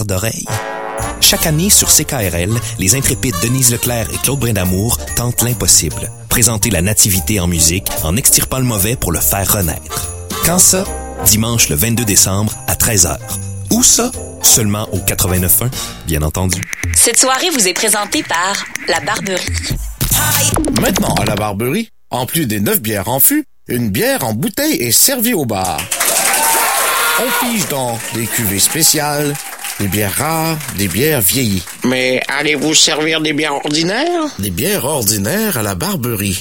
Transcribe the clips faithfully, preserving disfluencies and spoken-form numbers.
d'oreille. Chaque année, sur C K R L, les intrépides Denise Leclerc et Claude Brindamour tentent l'impossible. Présenter la nativité en musique en extirpant le mauvais pour le faire renaître. Quand ça? Dimanche le vingt-deux décembre à treize heures. Où ça? Seulement au quatre-vingt-neuf point un, bien entendu. Cette soirée vous est présentée par La Barberie. Maintenant, à La Barberie, en plus des neuf bières en fût, une bière en bouteille est servie au bar. On pige dans des cuvées spéciales, des bières rares, des bières vieillies. Mais allez-vous servir des bières ordinaires? Des bières ordinaires à La Barberie.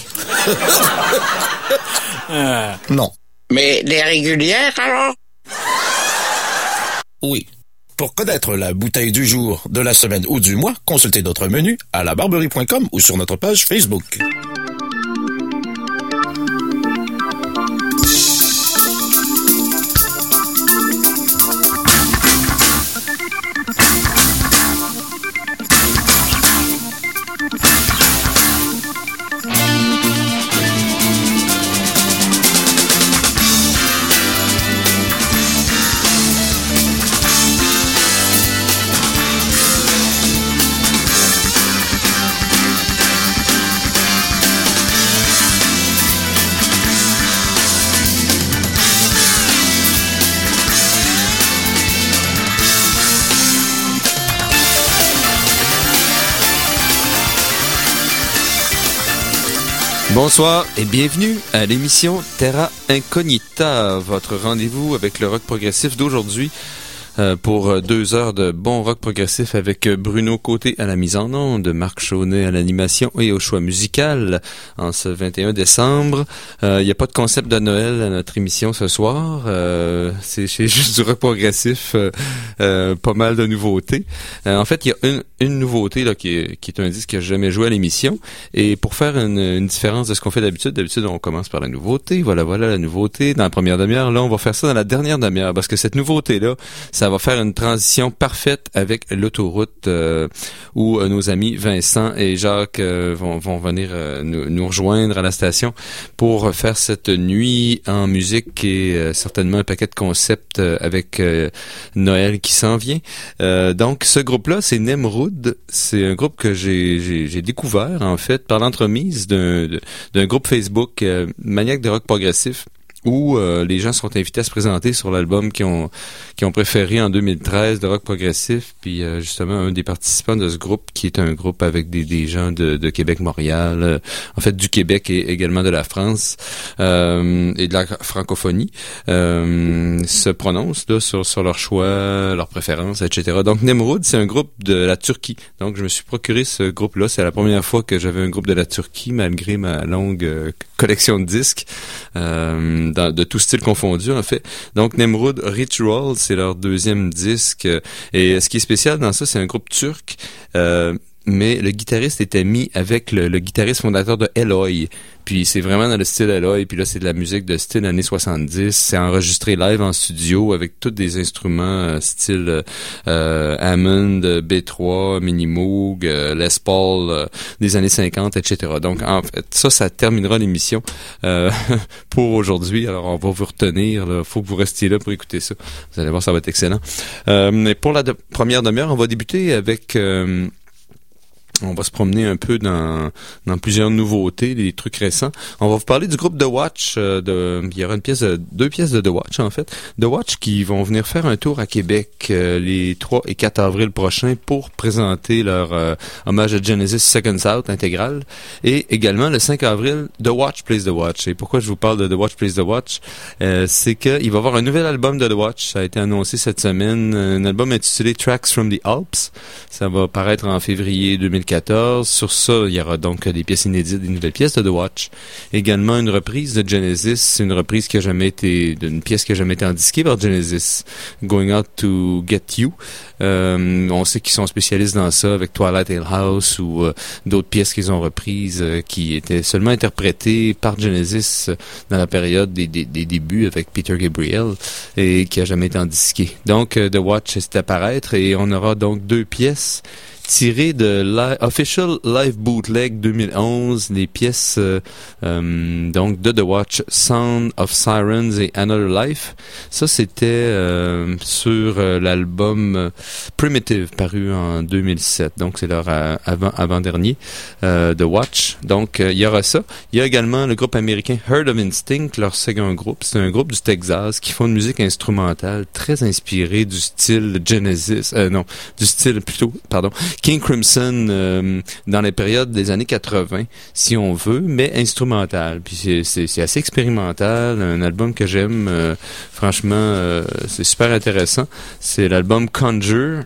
euh. Non. Mais des régulières, alors? Oui. Pour connaître la bouteille du jour, de la semaine ou du mois, consultez notre menu à la barberie point com ou sur notre page Facebook. Bonsoir et bienvenue à l'émission Terra Incognita, votre rendez-vous avec le rock progressif d'aujourd'hui euh, pour deux heures de bon rock progressif avec Bruno Côté à la mise en onde, Marc Chaunet à l'animation et au choix musical en ce vingt et un décembre. Il euh, n'y a pas de concept de Noël à notre émission ce soir, euh, c'est, c'est juste du rock progressif, euh, euh, pas mal de nouveautés. Euh, en fait, il y a une, une nouveauté là qui est, qui est un disque que j'ai jamais joué à l'émission. Et pour faire une, une différence de ce qu'on fait d'habitude, d'habitude on commence par la nouveauté, voilà, voilà la nouveauté dans la première demi-heure. Là, on va faire ça dans la dernière demi-heure parce que cette nouveauté-là, ça va faire une transition parfaite avec l'autoroute euh, où euh, nos amis Vincent et Jacques euh, vont, vont venir euh, nous, nous rejoindre à la station pour faire cette nuit en musique et euh, certainement un paquet de concepts euh, avec euh, Noël qui s'en vient. Euh, donc, ce groupe-là, c'est Nemrud. C'est un groupe que j'ai, j'ai, j'ai découvert, en fait, par l'entremise d'un, d'un groupe Facebook euh, maniaque de rock progressif où euh, les gens sont invités à se présenter sur l'album qu'ils ont, qu'ils ont préféré en deux mille treize de rock progressif. Puis euh, justement, un des participants de ce groupe, qui est un groupe avec des, des gens de, de Québec-Montréal, euh, en fait du Québec et également de la France euh, et de la francophonie, euh, se prononcent là, sur, sur leur choix, leurs préférences, et cetera. Donc Nemrud, c'est un groupe de la Turquie. Donc je me suis procuré ce groupe-là. C'est la première fois que j'avais un groupe de la Turquie, malgré ma longue euh, collection de disques. Euh, Dans, de tout style confondu, en fait. Donc, Nemrud Ritual, c'est leur deuxième disque. Et ce qui est spécial dans ça, c'est un groupe turc, euh, mais le guitariste est ami avec le, le guitariste fondateur de Eloy. Puis c'est vraiment dans le style Eloy, puis là c'est de la musique de style années soixante-dix, c'est enregistré live en studio avec tous des instruments euh, style euh, Hammond, B trois, Mini Moog, euh, Les Paul euh, des années cinquante, et cetera. Donc en fait, ça, ça terminera l'émission euh, pour aujourd'hui. Alors on va vous retenir, il faut que vous restiez là pour écouter ça. Vous allez voir, ça va être excellent. Euh, mais pour la de- première demi-heure, on va débuter avec... Euh, On va se promener un peu dans, dans plusieurs nouveautés, des trucs récents. On va vous parler du groupe The Watch. Euh, de, il y aura une pièce, de, deux pièces de The Watch, en fait. The Watch qui vont venir faire un tour à Québec euh, les trois et quatre avril prochains pour présenter leur euh, hommage à Genesis Seconds Out intégrale. Et également, le cinq avril, The Watch Plays The Watch. Et pourquoi je vous parle de The Watch Plays The Watch? Euh, c'est qu'il va y avoir un nouvel album de The Watch. Ça a été annoncé cette semaine. Un album intitulé Tracks from the Alps. Ça va paraître en février deux mille quatorze. Sur ça, il y aura donc des pièces inédites, des nouvelles pièces de The Watch. Également une reprise de Genesis, une reprise qui a jamais été, une pièce qui a jamais été endisquée par Genesis, Going Out to Get You. Euh, on sait qu'ils sont spécialistes dans ça avec Twilight Ale House ou euh, d'autres pièces qu'ils ont reprises euh, qui étaient seulement interprétées par Genesis euh, dans la période des, des, des débuts avec Peter Gabriel et qui a jamais été endisquée. Donc, euh, The Watch est à paraître et on aura donc deux pièces tiré de li- Official Live Bootleg deux mille onze, les pièces euh, euh, donc de The Watch, Sound of Sirens et Another Life. Ça, c'était euh, sur euh, l'album euh, Primitive, paru en deux mille sept. Donc, c'est leur euh, avant, avant-dernier, euh, The Watch. Donc, euh, il y aura ça. Il y a également le groupe américain Herd of Instinct, leur second groupe. C'est un groupe du Texas qui font une musique instrumentale très inspirée du style Genesis, euh, non, du style plutôt, pardon, King Crimson euh, dans les périodes des années quatre-vingts, si on veut, mais instrumental. Puis c'est, c'est, c'est assez expérimental, un album que j'aime, euh, franchement, euh, c'est super intéressant. C'est l'album Conjure.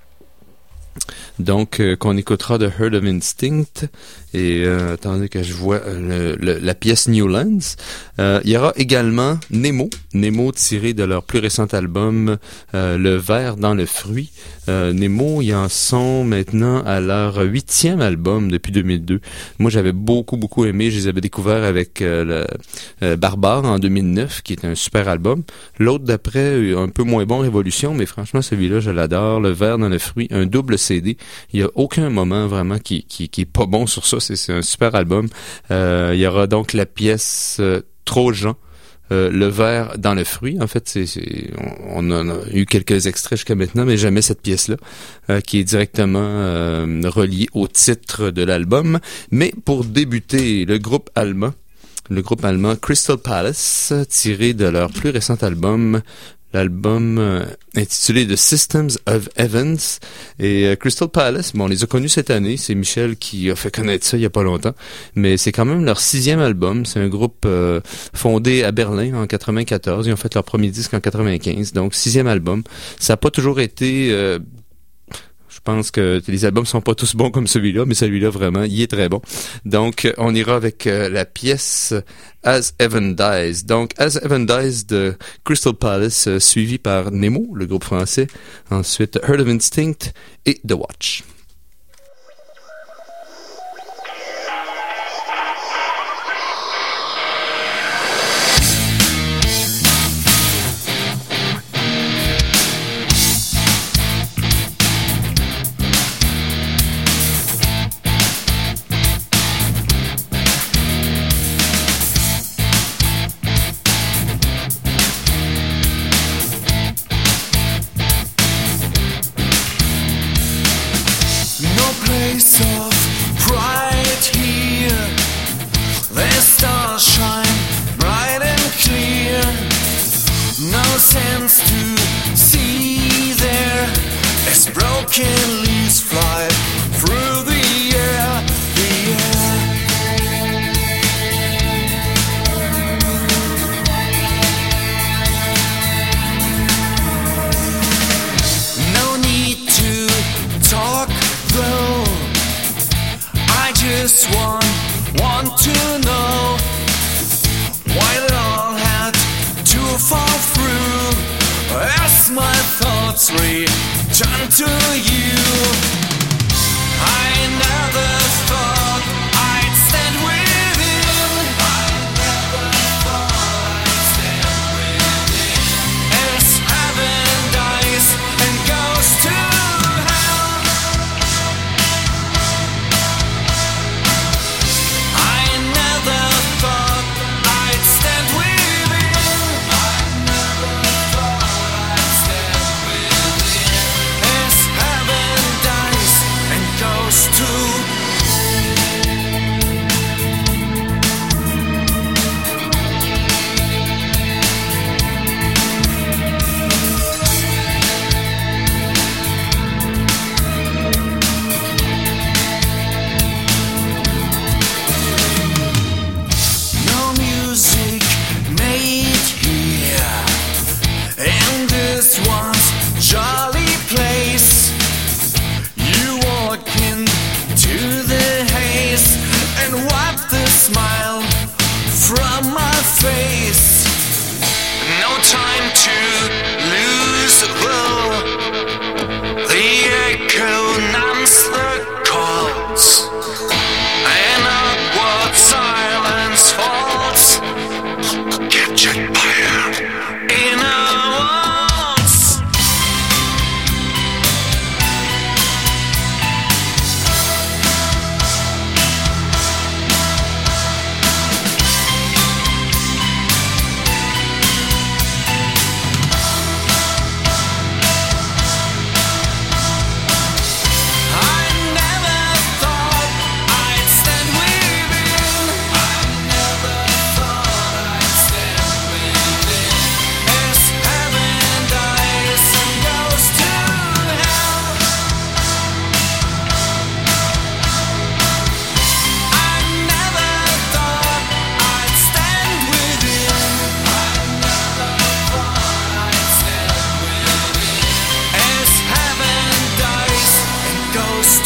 Donc, euh, qu'on écoutera de Herd of Instinct. Et euh, attendez que je vois le, le, la pièce Newlands. Euh, il y aura également Nemo. Nemo tiré de leur plus récent album euh, Le Ver dans le fruit. Euh, Nemo, ils en sont maintenant à leur huitième album depuis deux mille deux. Moi, j'avais beaucoup, beaucoup aimé. Je les avais découverts avec euh, le, euh, Barbare en deux mille neuf, qui est un super album. L'autre d'après, un peu moins bon, Révolution, mais franchement, celui-là, je l'adore. Le Ver dans le fruit, un double C D. Il y a aucun moment vraiment qui, qui, qui est pas bon sur ça. C'est, c'est un super album. Euh, il y aura donc la pièce euh, Trojan. Euh, le Ver dans le fruit, en fait, c'est, c'est on, on en a eu quelques extraits jusqu'à maintenant, mais jamais cette pièce-là, euh, qui est directement euh, reliée au titre de l'album. Mais pour débuter, le groupe allemand, le groupe allemand Crystal Palace, tiré de leur plus récent album, l'album euh, intitulé The Systems of Events. Et euh, Crystal Palace, bon, on les a connus cette année. C'est Michel qui a fait connaître ça il y a pas longtemps. Mais c'est quand même leur sixième album. C'est un groupe euh, fondé à Berlin en quatre-vingt-quatorze. Ils ont fait leur premier disque en quatre-vingt-quinze. Donc, sixième album. Ça n'a pas toujours été... Euh, Je pense que les albums sont pas tous bons comme celui-là, mais celui-là, vraiment, il est très bon. Donc, on ira avec euh, la pièce As Heaven Dies. Donc, As Heaven Dies de Crystal Palace, euh, suivi par Nemo, le groupe français. Ensuite, Herd of Instinct et The Watch. To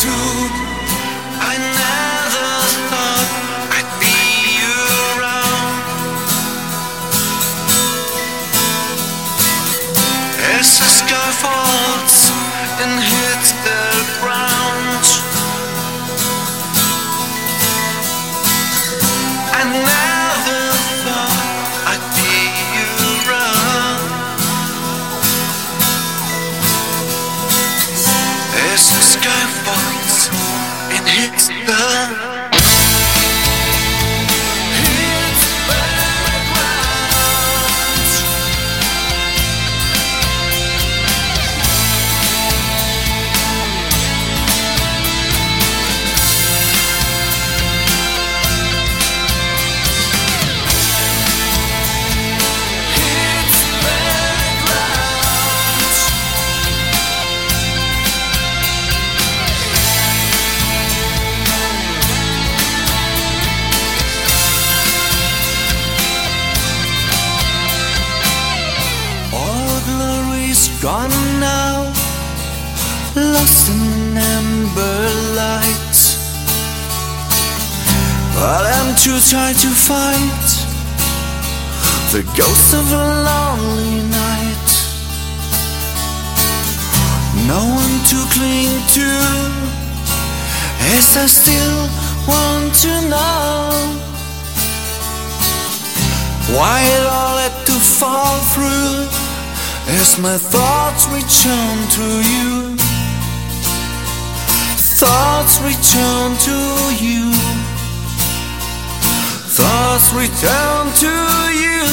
too. I never thought I'd be around. As the sky falls and hits the ground, I never thought I'd be around. As the sky falls and hits the hits the ground. Hits the ground. All glory's gone now, lost in amber light. But I'm too tired to fight the ghost of a lonely night. No one to cling to, as I still want to know why it all had to fall through. As my thoughts return to you, thoughts return to you, thoughts return to you.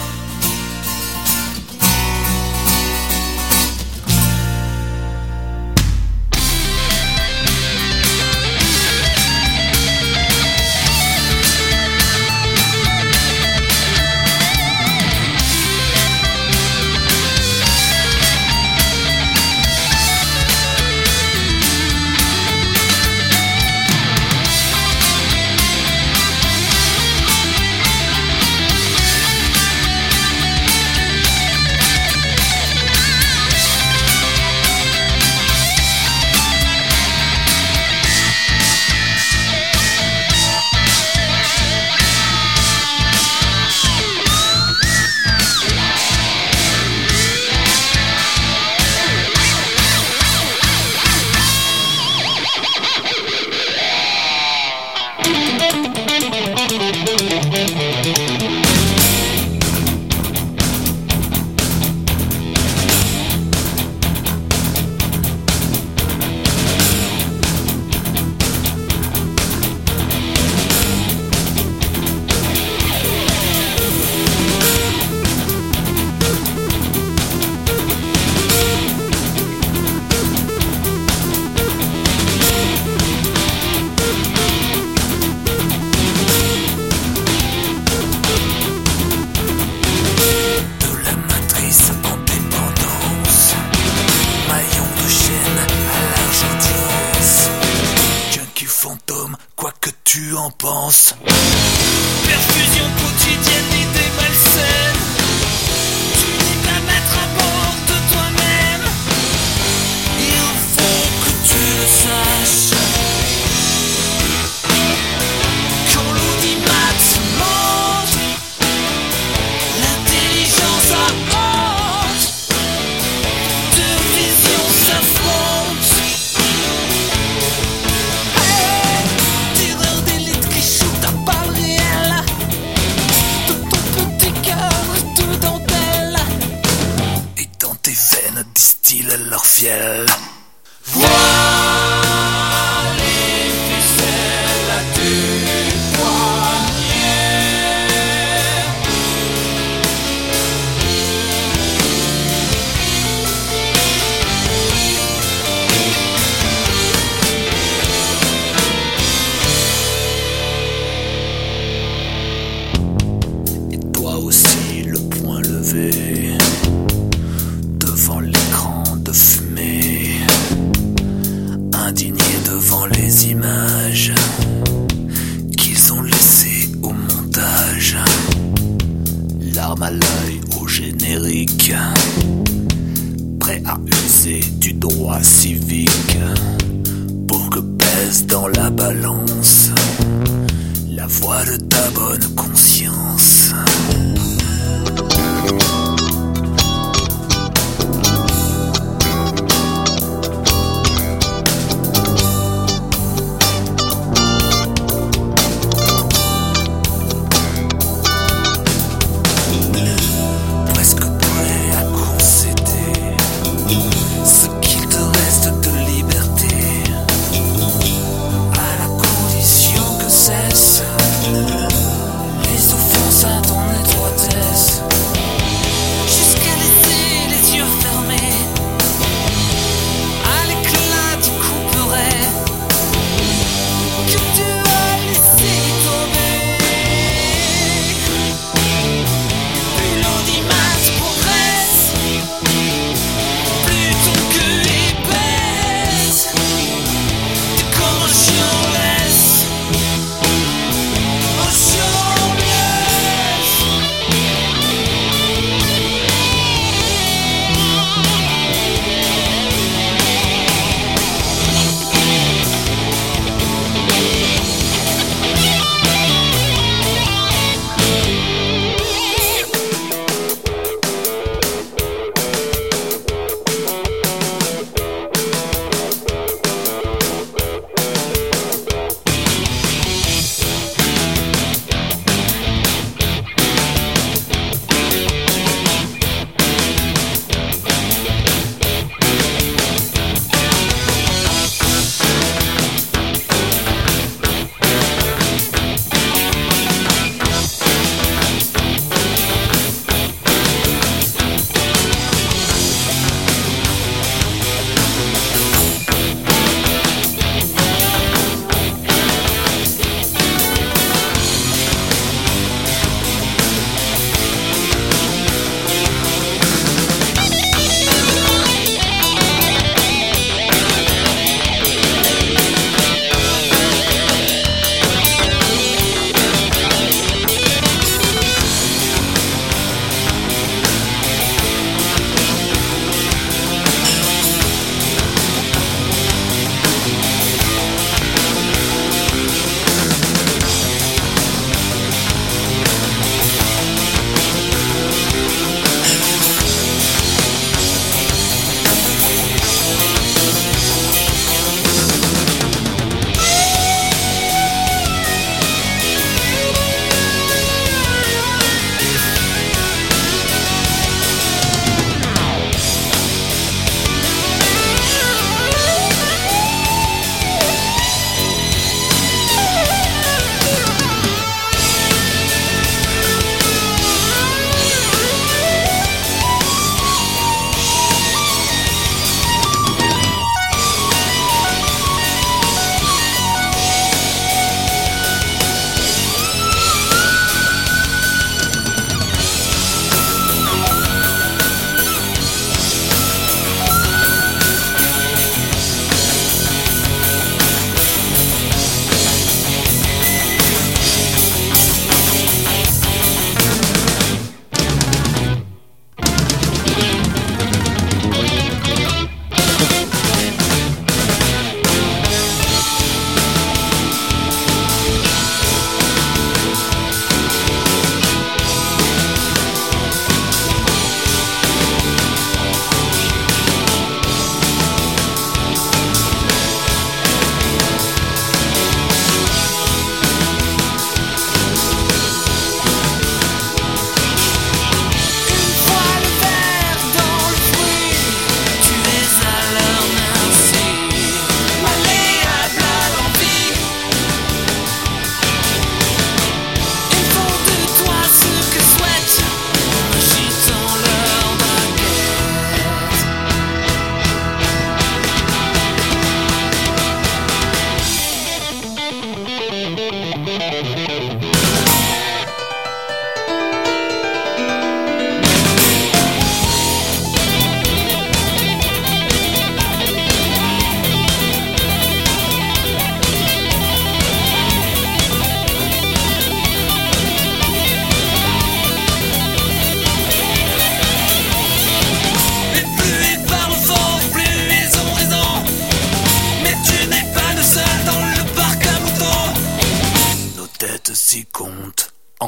Perfusion quotidienne, idée malsaine. Tu n'es pas maître à bord de toi-même. Il faut que tu le saches. Quand l'audimat monte, l'intelligence à honte, deux visions s'affrontent. Distille leur fiel. Vois les ficelles du poignet. Et toi aussi le poing levé devant l'écran de fumée, indigné devant les images qu'ils ont laissées au montage. Larme à l'œil au générique, prêt à user du droit civique pour que pèse dans la balance la voix de ta bonne conscience. Presque prêt à concéder ce qu'il te reste de liberté, à la condition que cesse les offenses à ton être.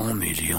cents millions.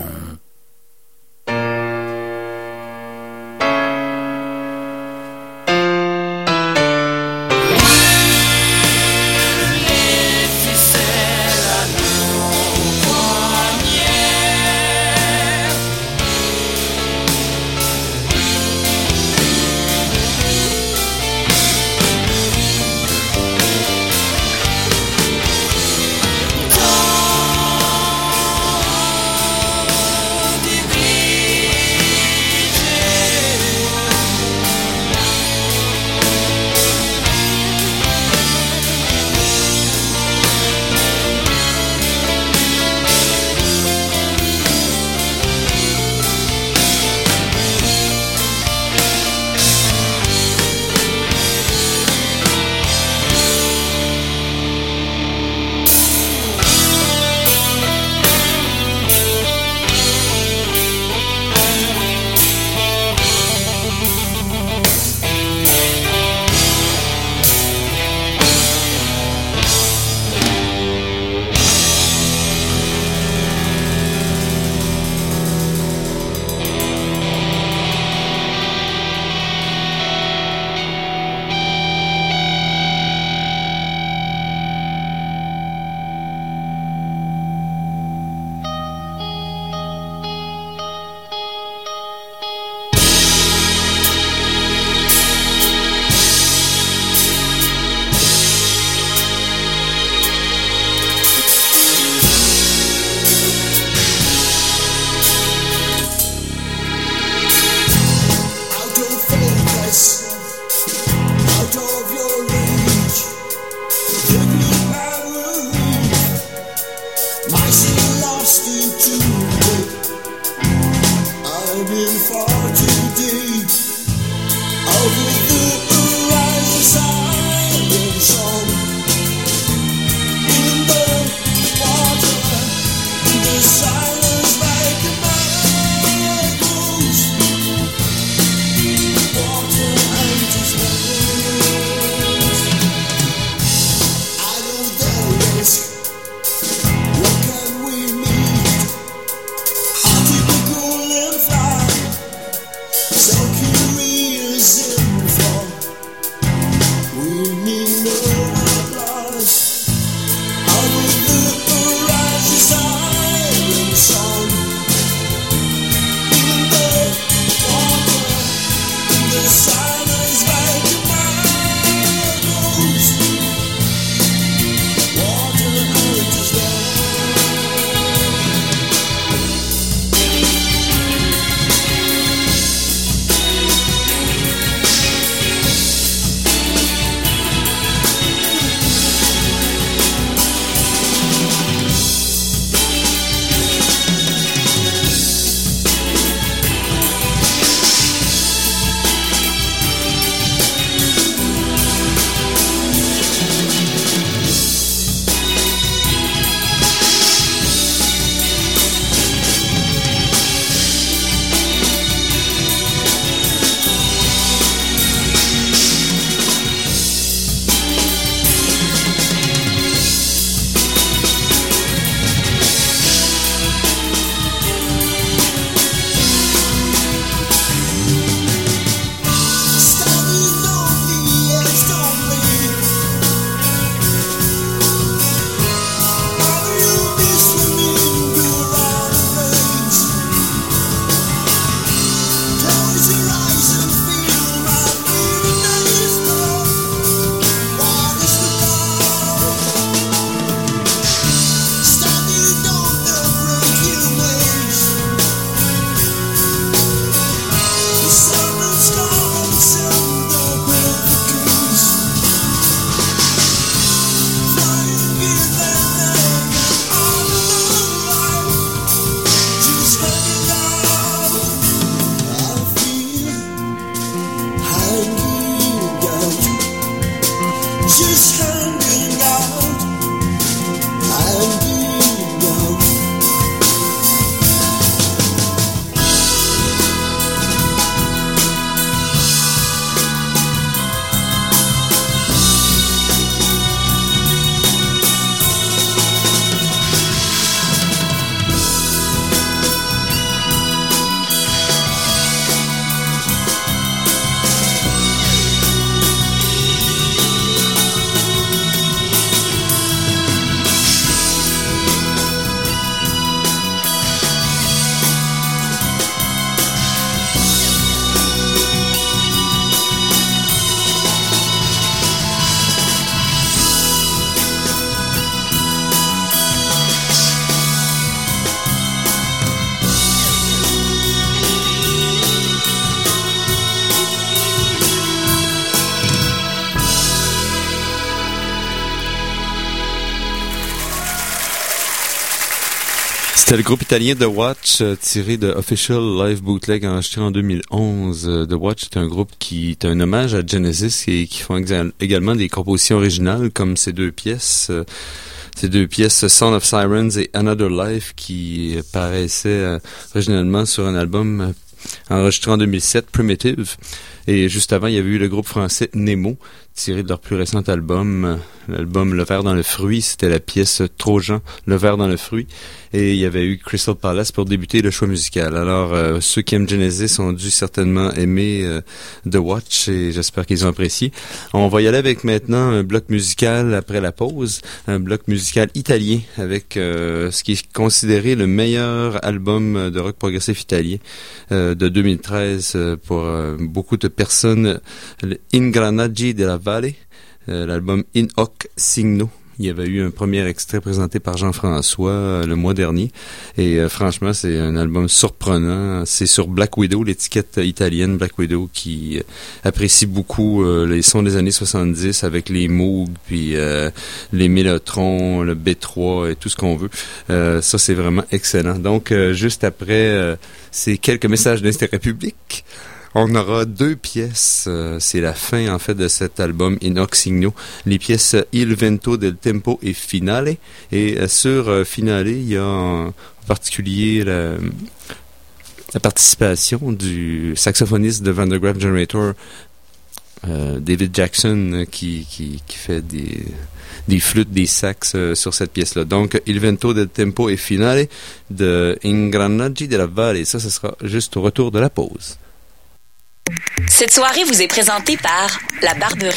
C'était le groupe italien The Watch, euh, tiré de Official Live Bootleg enregistré en deux mille onze. Euh, The Watch est un groupe qui est un hommage à Genesis et qui font exa- également des compositions originales comme ces deux pièces. Euh, ces deux pièces, Son of Sirens et Another Life, qui euh, paraissaient euh, originalement sur un album euh, enregistré en deux mille sept, Primitive. Et juste avant, il y avait eu le groupe français Nemo, tiré de leur plus récent album, l'album Le Ver dans le fruit. C'était la pièce Trojan, Le Ver dans le fruit. Et il y avait eu Crystal Palace pour débuter le choix musical. Alors, euh, ceux qui aiment Genesis ont dû certainement aimer euh, The Watch et j'espère qu'ils ont apprécié. On va y aller avec maintenant un bloc musical après la pause, un bloc musical italien avec euh, ce qui est considéré le meilleur album de rock progressif italien euh, de deux mille treize euh, pour euh, beaucoup de personnes, Ingranaggi della Valle, euh, l'album In Hoc Signo. Il y avait eu un premier extrait présenté par Jean-François euh, le mois dernier. Et euh, franchement, c'est un album surprenant. C'est sur Black Widow, l'étiquette italienne Black Widow, qui euh, apprécie beaucoup euh, les sons des années soixante-dix avec les Moog, puis euh, les Mellotrons, le B trois et tout ce qu'on veut. Euh, ça, c'est vraiment excellent. Donc, euh, juste après euh, ces quelques messages d'Interrépublique, on aura deux pièces, euh, c'est la fin en fait de cet album In Hoc Signo, les pièces Il Vento del Tempo et Finale. Et euh, sur euh, Finale, il y a en particulier la, la participation du saxophoniste de Van der Graaf Generator, euh, David Jackson, qui, qui, qui fait des, des flûtes, des sax euh, sur cette pièce-là. Donc, Il Vento del Tempo et Finale de Ingranaggi della Valle. Et ça, ce sera juste au retour de la pause. Cette soirée vous est présentée par La Barberie.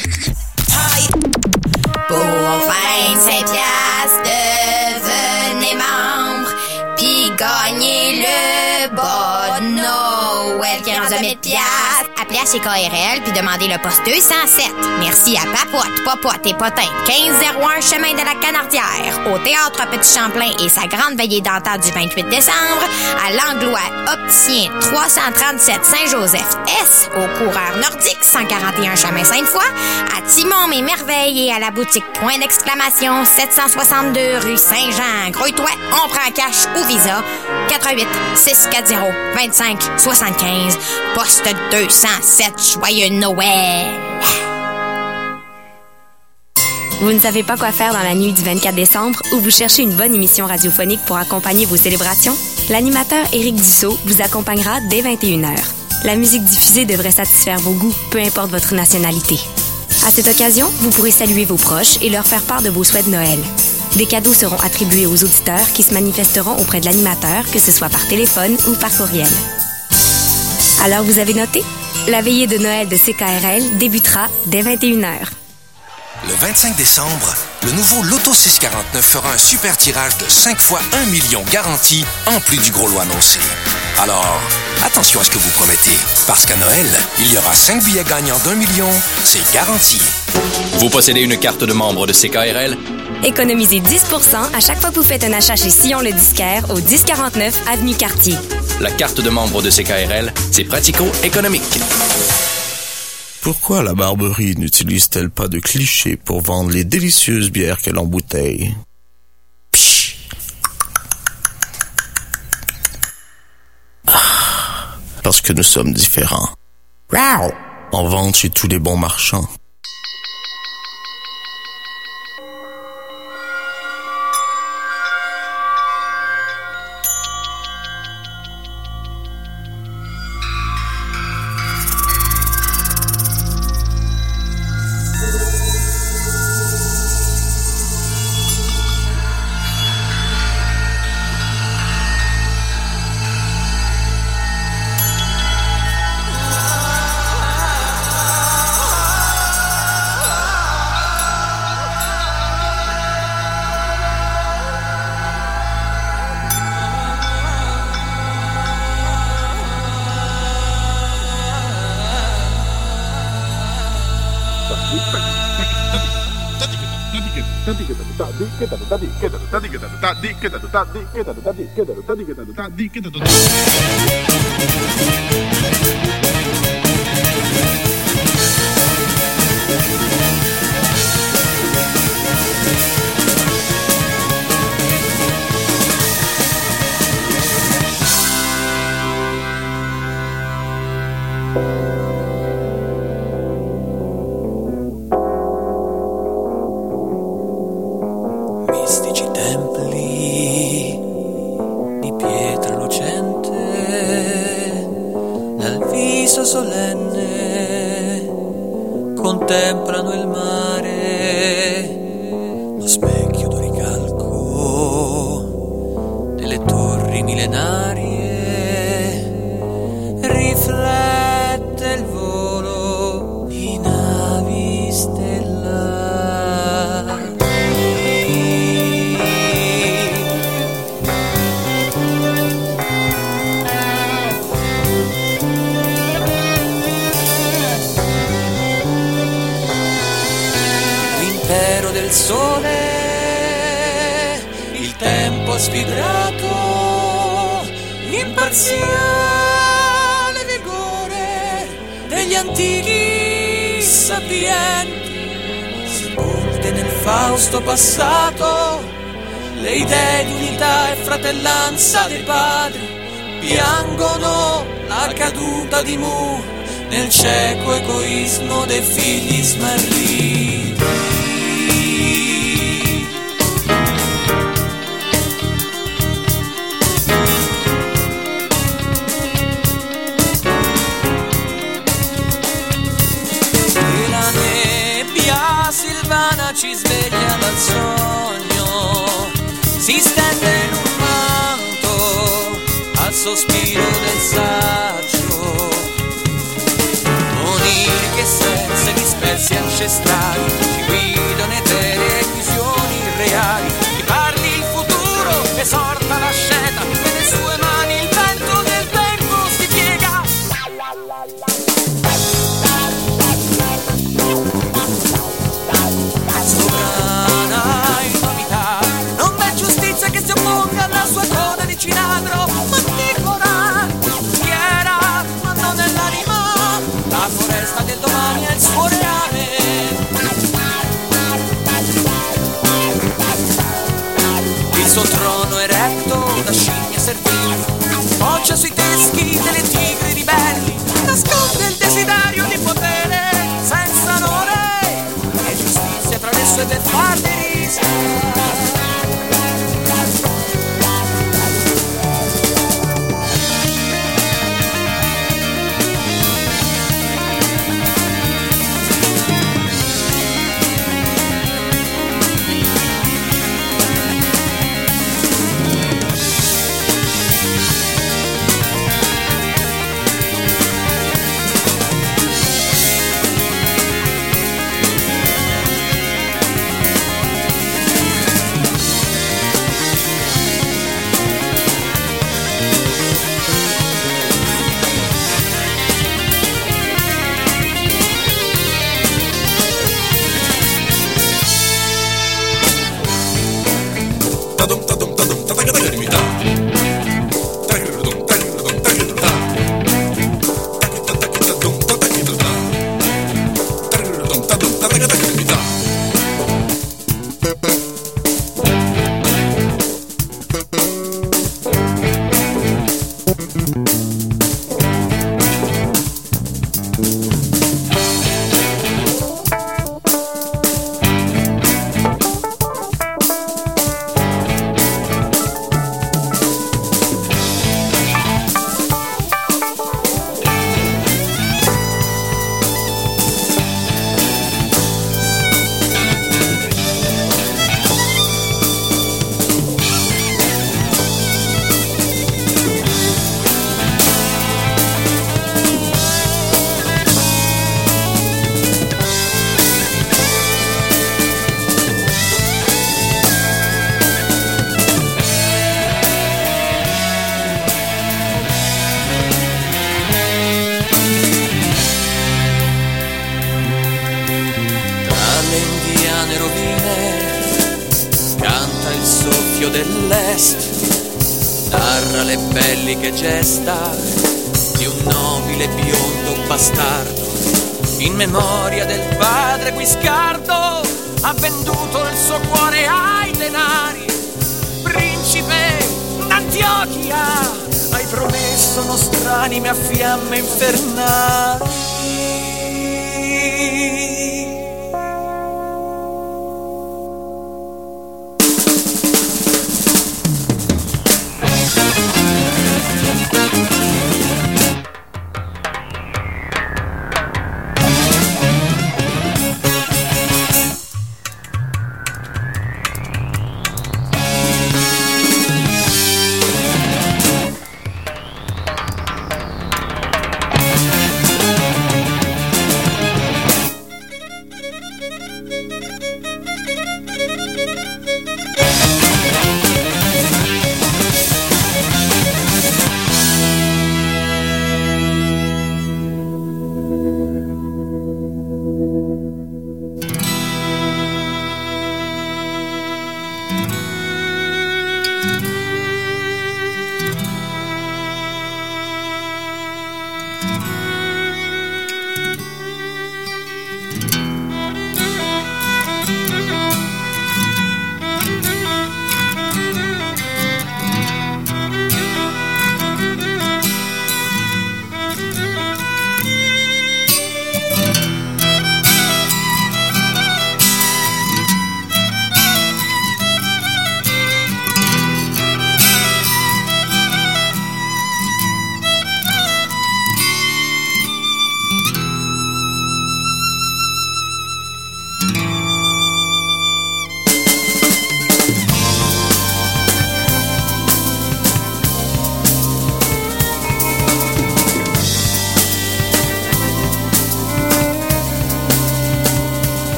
Pour vingt-cinq piastres, devenez membre, puis gagnez le bon Noël qui est rendu à mille piastres. Appelez à chez K R L puis demandez le poste deux cent sept. Merci à Papote, Popote et Potin, quinze zéro un chemin de la Canardière, au Théâtre Petit Champlain et sa grande veillée dentaire du vingt-huit décembre, à l'Anglois Opticien trois cent trente-sept Saint-Joseph-S, au Coureur Nordique cent quarante et un chemin Sainte-Foy, à Timon mes merveilles et à la boutique Point d'exclamation sept cent soixante-deux rue Saint-Jean. Grouille-toi, on prend cash ou Visa. quatre-vingt-huit six cent quarante vingt-cinq soixante-quinze, poste deux cent sept. Joyeux Noël! Vous ne savez pas quoi faire dans la nuit du vingt-quatre décembre ou vous cherchez une bonne émission radiophonique pour accompagner vos célébrations? L'animateur Éric Dussault vous accompagnera dès vingt et une heures. La musique diffusée devrait satisfaire vos goûts, peu importe votre nationalité. À cette occasion, vous pourrez saluer vos proches et leur faire part de vos souhaits de Noël. Des cadeaux seront attribués aux auditeurs qui se manifesteront auprès de l'animateur, que ce soit par téléphone ou par courriel. Alors, vous avez noté? La veillée de Noël de C K R L débutera dès vingt et une heures. Le vingt-cinq décembre, le nouveau Loto six cent quarante-neuf fera un super tirage de cinq fois un million garanti, en plus du gros lot annoncé. Alors, attention à ce que vous promettez, parce qu'à Noël, il y aura cinq billets gagnants d'un million, c'est garanti. Vous possédez une carte de membre de C K R L? Économisez dix pour cent à chaque fois que vous faites un achat chez Sillon le disquaire au dix quarante-neuf avenue Cartier. La carte de membre de C K R L, c'est pratico-économique. Pourquoi la Barberie n'utilise-t-elle pas de clichés pour vendre les délicieuses bières qu'elle embouteille? Psh. Ah, parce que nous sommes différents. Wow. En vente chez tous les bons marchands. specchio di ricalco delle torri millenarie riflette il volo di navi stellari. L'impero del sole, il tempo ha sfibrato, imparziale vigore degli antichi sapienti, sepolte nel fausto passato, le idee di unità e fratellanza dei padri piangono la caduta di Mu nel cieco egoismo dei figli smarriti. Silvana ci sveglia dal sogno, si stende in un manto al sospiro del saggio, oniriche essenze dispersi ancestrali ci guidano eteree visioni irreali. Chi parli il futuro esorta l'asceta e nelle sue mani il vento del tempo si piega. La sua coda di cinadro manticola, schiera ma non nell'anima, la foresta del domani è il suo reame. Il suo trono eretto da scimmie servili poggia sui teschi delle tigri ribelli, nasconde il desiderio di potere senza onore e giustizia tra le sue beffarde rischi. Narra le belliche gesta di un nobile biondo bastardo, in memoria del padre Guiscardo, ha venduto il suo cuore ai denari. Principe d'Antiochia, hai promesso nostranime a fiamme infernali.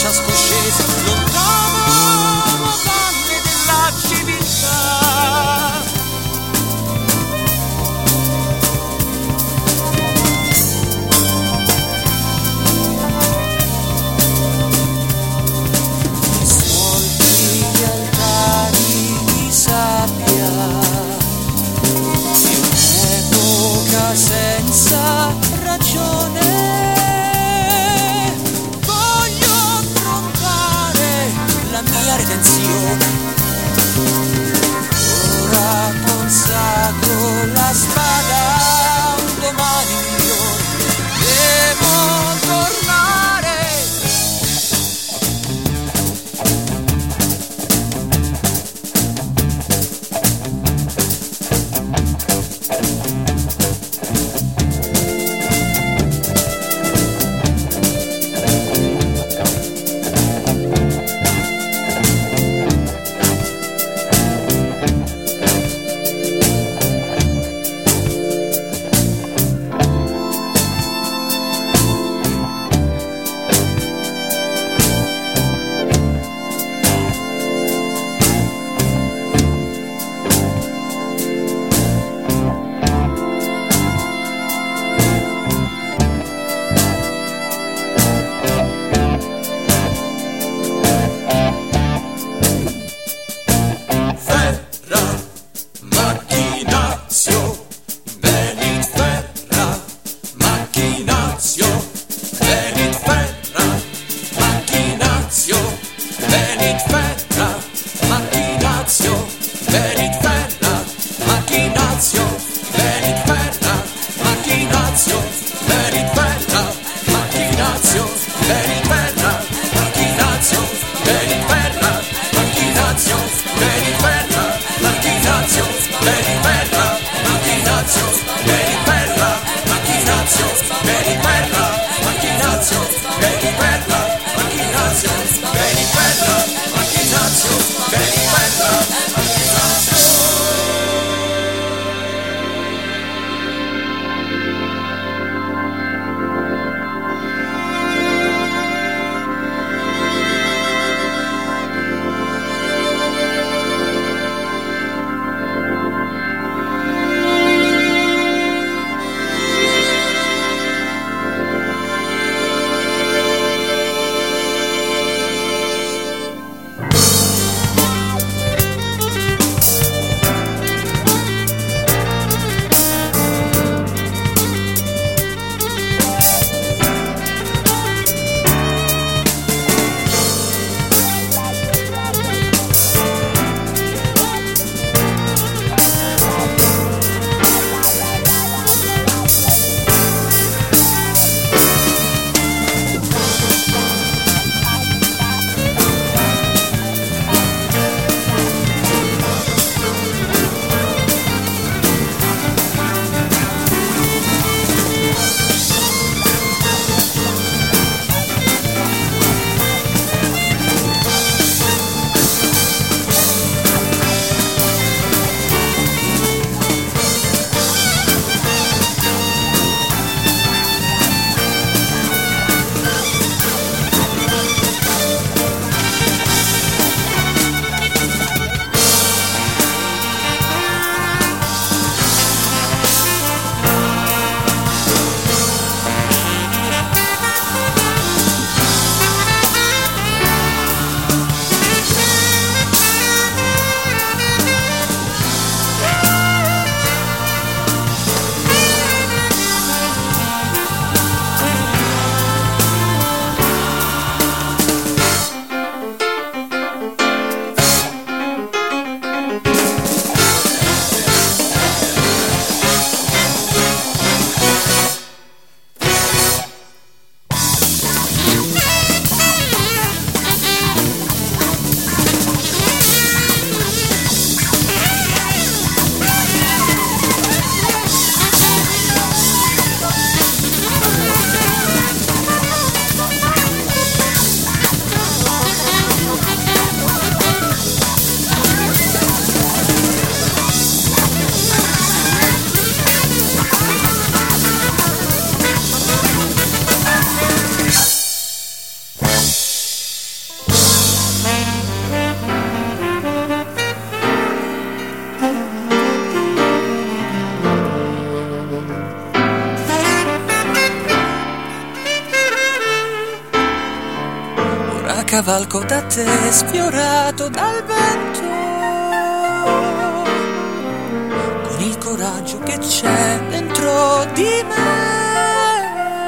lascia scoscese, lontano dalle della civiltà. Solchi gli altari di sabbia di un'epoca senza ragione. Voglio troncare cavalco da te, sfiorato dal vento, con il coraggio che c'è dentro di me,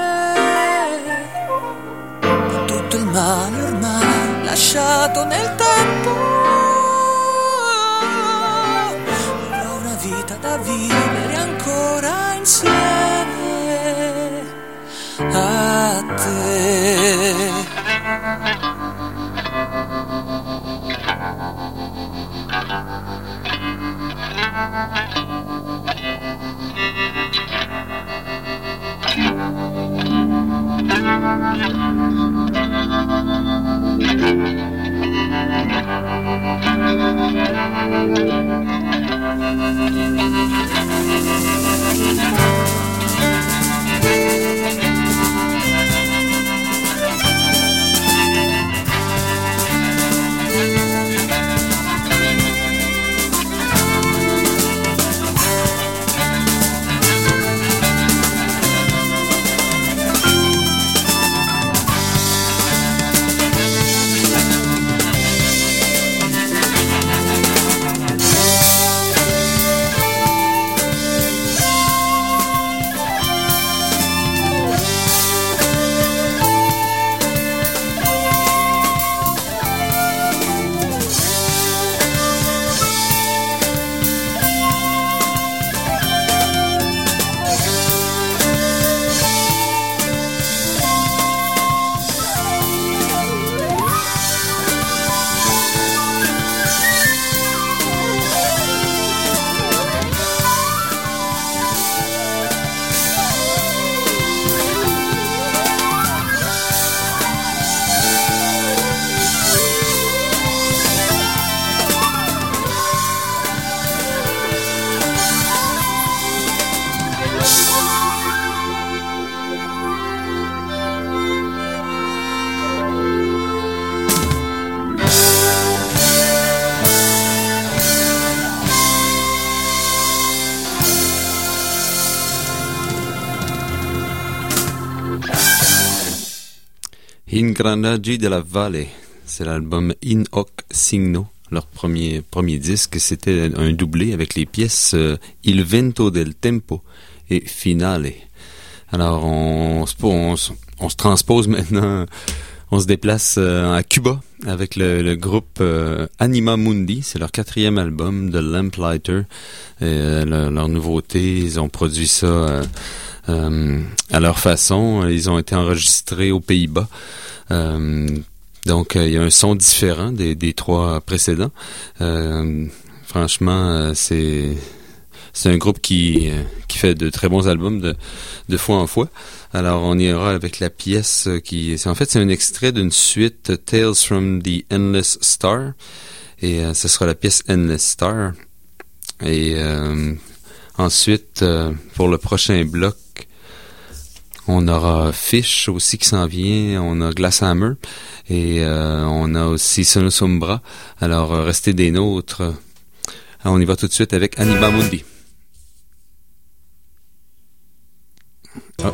con tutto il male ormai lasciato nel tempo, avrò una vita da vivere ancora insieme a te. Ingranaggi della Valle, c'est l'album In Hoc Signo, leur premier, premier disque. C'était un doublé avec les pièces euh, Il Vento del Tempo et Finale. Alors, on, on, on, on se transpose maintenant, on se déplace euh, à Cuba avec le, le groupe euh, Anima Mundi. C'est leur quatrième album, The Lamplighter. Euh, leur, leur nouveauté, ils ont produit ça euh, euh, à leur façon. Ils ont été enregistrés aux Pays-Bas. Euh, donc, euh, il y a un son différent des, des trois précédents. Euh, franchement, euh, c'est c'est un groupe qui euh, qui fait de très bons albums de de fois en fois. Alors, on ira avec la pièce qui, c'est en fait c'est un extrait d'une suite Tales from the Endless Star, et euh, ce sera la pièce Endless Star. Et euh, ensuite, euh, pour le prochain bloc, on aura Fish aussi qui s'en vient, on a Glasshammer et euh, on a aussi Sonosumbra. Alors, euh, restez des nôtres. Alors, on y va tout de suite avec Anima Mundi. Oh.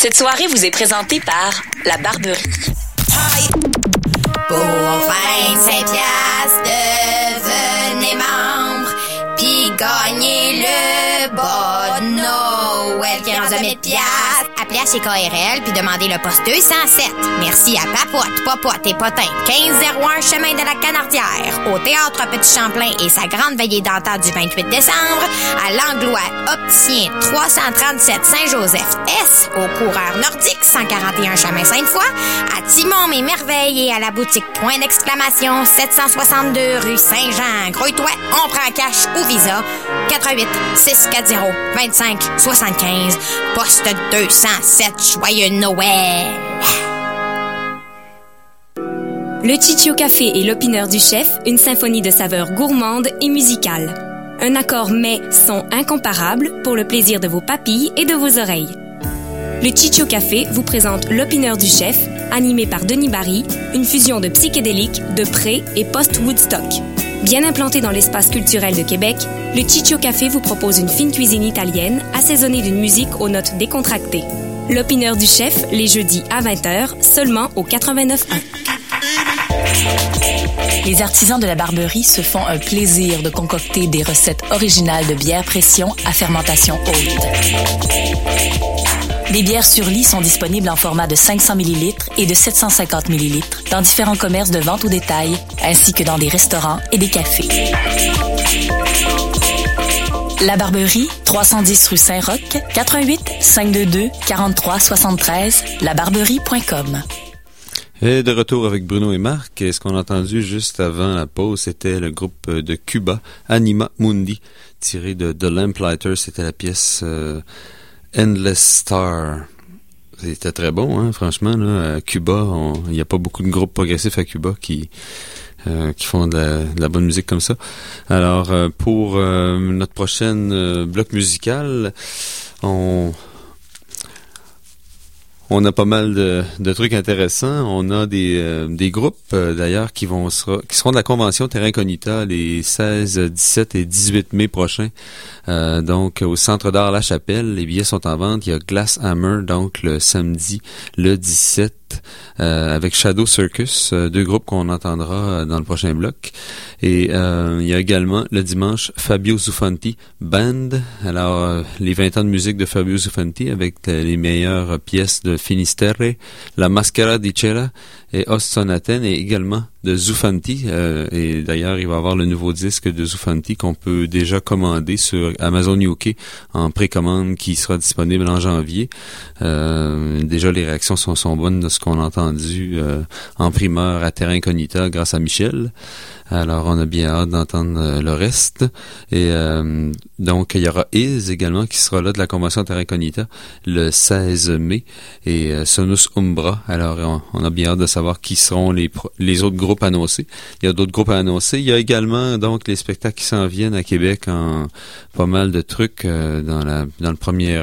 Cette soirée vous est présentée par La Barberie. Pour vingt-cinq piastres, devenez membre, puis gagnez le bon Noël qui est rendu à mille piastres. Appelez à chez K R L puis demandez le poste deux cent sept. Merci à Papote, Popote et Potin, quinze zéro un chemin de la Canardière, au Théâtre Petit Champlain et sa grande veillée d'antan du vingt-huit décembre, à l'Anglois Opticien trois cent trente-sept Saint-Joseph-S, au Coureur Nordique cent quarante et un chemin Sainte-Foy, à Timon et Merveille et à la boutique Point d'exclamation sept cent soixante-deux rue Saint-Jean. Grouille-toi, on prend cash ou Visa. quatre-vingt-huit six cent quarante vingt-cinq soixante-quinze, poste deux cent sept. Joyeux Noël! Le Chichio Café et l'Opineur du Chef, une symphonie de saveurs gourmandes et musicales. Un accord mets-son incomparable pour le plaisir de vos papilles et de vos oreilles. Le Chichio Café vous présente l'Opineur du Chef, animé par Denis Barry, une fusion de psychédélique, de pré et post-Woodstock. Bien implanté dans l'espace culturel de Québec, le Chichio Café vous propose une fine cuisine italienne assaisonnée d'une musique aux notes décontractées. L'Opineur du Chef, les jeudis à vingt heures, seulement au quatre-vingt-neuf un. Les artisans de la Barberie se font un plaisir de concocter des recettes originales de bière pression à fermentation haute. Les bières sur lit sont disponibles en format de cinq cents millilitres et de sept cent cinquante millilitres dans différents commerces de vente au détail, ainsi que dans des restaurants et des cafés. La Barberie, trois cent dix rue Saint-Roch, quatre-vingt-huit cinq cent vingt-deux quarante-trois soixante-treize, labarberie point com. Et de retour avec Bruno et Marc. Et ce qu'on a entendu juste avant la pause, c'était le groupe de Cuba, Anima Mundi, tiré de The Lamplighter. C'était la pièce euh, Endless Star. C'était très bon, hein, franchement. Là, à Cuba, il n'y a pas beaucoup de groupes progressifs à Cuba qui... Euh, qui font de la, de la bonne musique comme ça. Alors, euh, pour euh, notre prochaine euh, bloc musical, on on a pas mal de, de trucs intéressants. On a des, euh, des groupes, euh, d'ailleurs, qui vont sera, qui seront de la convention Terra Incognita les seize, dix-sept et dix-huit mai prochains. Euh, donc, au Centre d'art La Chapelle, les billets sont en vente. Il y a Glass Hammer, donc le samedi, le dix-sept. Euh, avec Shadow Circus, euh, deux groupes qu'on entendra euh, dans le prochain bloc. Et euh, il y a également le dimanche Fabio Zuffanti Band. Alors, euh, les vingt ans de musique de Fabio Zuffanti avec euh, les meilleures pièces de Finisterre, La Maschera di Cera et Os Sonaten, et également de Zuffanti. Euh, et d'ailleurs, il va y avoir le nouveau disque de Zuffanti qu'on peut déjà commander sur Amazon U K en précommande, qui sera disponible en janvier. Euh, déjà, les réactions sont, sont bonnes de ce qu'on a entendu euh, en primeur à Terra Incognita grâce à Michel. Alors, on a bien hâte d'entendre euh, le reste. Et euh, donc, il y aura Iz également qui sera là de la convention Terra Incognita le seize mai, et euh, Sonus Umbra. Alors, on, on a bien hâte de savoir qui seront les, pro- les autres groupes annoncés. Il y a d'autres groupes à annoncer. Il y a également donc les spectacles qui s'en viennent à Québec en pas mal de trucs euh, dans la dans le premier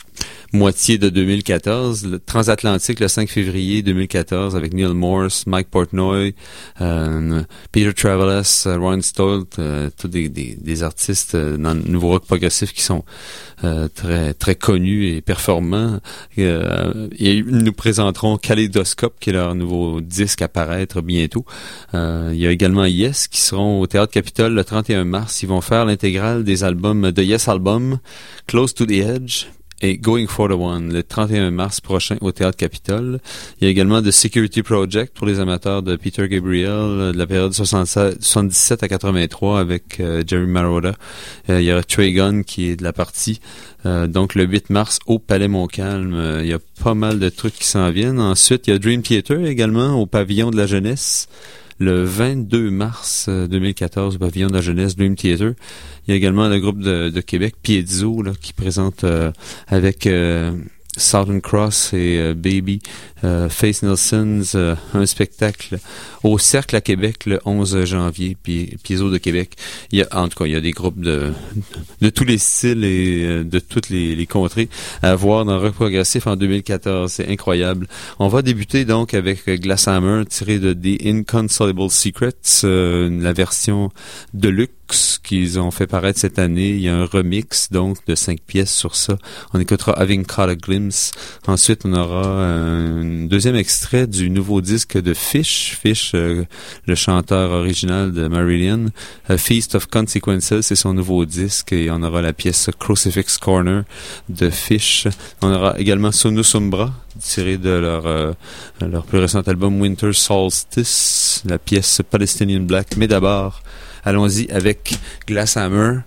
moitié de deux mille quatorze, le Transatlantique le cinq février deux mille quatorze avec Neil Morse, Mike Portnoy, euh, Peter Travelas, Ron Stolt, euh, tous des, des, des artistes euh, dans le nouveau rock progressif qui sont euh, très très connus et performants. Euh, et ils nous présenteront Kaleidoscope, qui est leur nouveau disque à paraître bientôt. Euh, il y a également Yes qui seront au Théâtre Capitole le trente et un mars. Ils vont faire l'intégrale des albums de Yes Album, Close to the Edge et Going for the One, le trente et un mars prochain au Théâtre Capitole. Il y a également The Security Project pour les amateurs de Peter Gabriel, de la période soixante-dix-sept à quatre-vingt-trois avec euh, Jerry Marotta. Euh, il y aura Trigon qui est de la partie. Euh, donc le huit mars au Palais Montcalm. Euh, il y a pas mal de trucs qui s'en viennent. Ensuite, il y a Dream Theater également au Pavillon de la Jeunesse. Le vingt-deux mars deux mille quatorze, au Pavillon de la Jeunesse, Dream Theater. Il y a également le groupe de, de Québec, Piezo, là, qui présente euh, avec euh, Southern Cross et euh, Baby, euh, Faith Nelson's, euh, un spectacle au Cercle à Québec le onze janvier, puis Piezo de Québec. Il y a, en tout cas, il y a des groupes de, de tous les styles et euh, de toutes les, les contrées à voir dans Rock Progressif en deux mille quatorze. C'est incroyable. On va débuter donc avec Glass Hammer, tiré de The Inconsolable Secrets, euh, la version de Luc Deluxe qu'ils ont fait paraître cette année. Il y a un remix, donc, de cinq pièces sur ça. On écoutera Having Caught a Glimpse. Ensuite, on aura un deuxième extrait du nouveau disque de Fish. Fish, euh, le chanteur original de Marillion. A Feast of Consequences, c'est son nouveau disque. Et on aura la pièce Crucifix Corner de Fish. On aura également Sonus Umbra, tiré de leur, euh, leur plus récent album Winter Solstice, la pièce Palestinian Black. Mais d'abord, allons-y avec Glasshammer.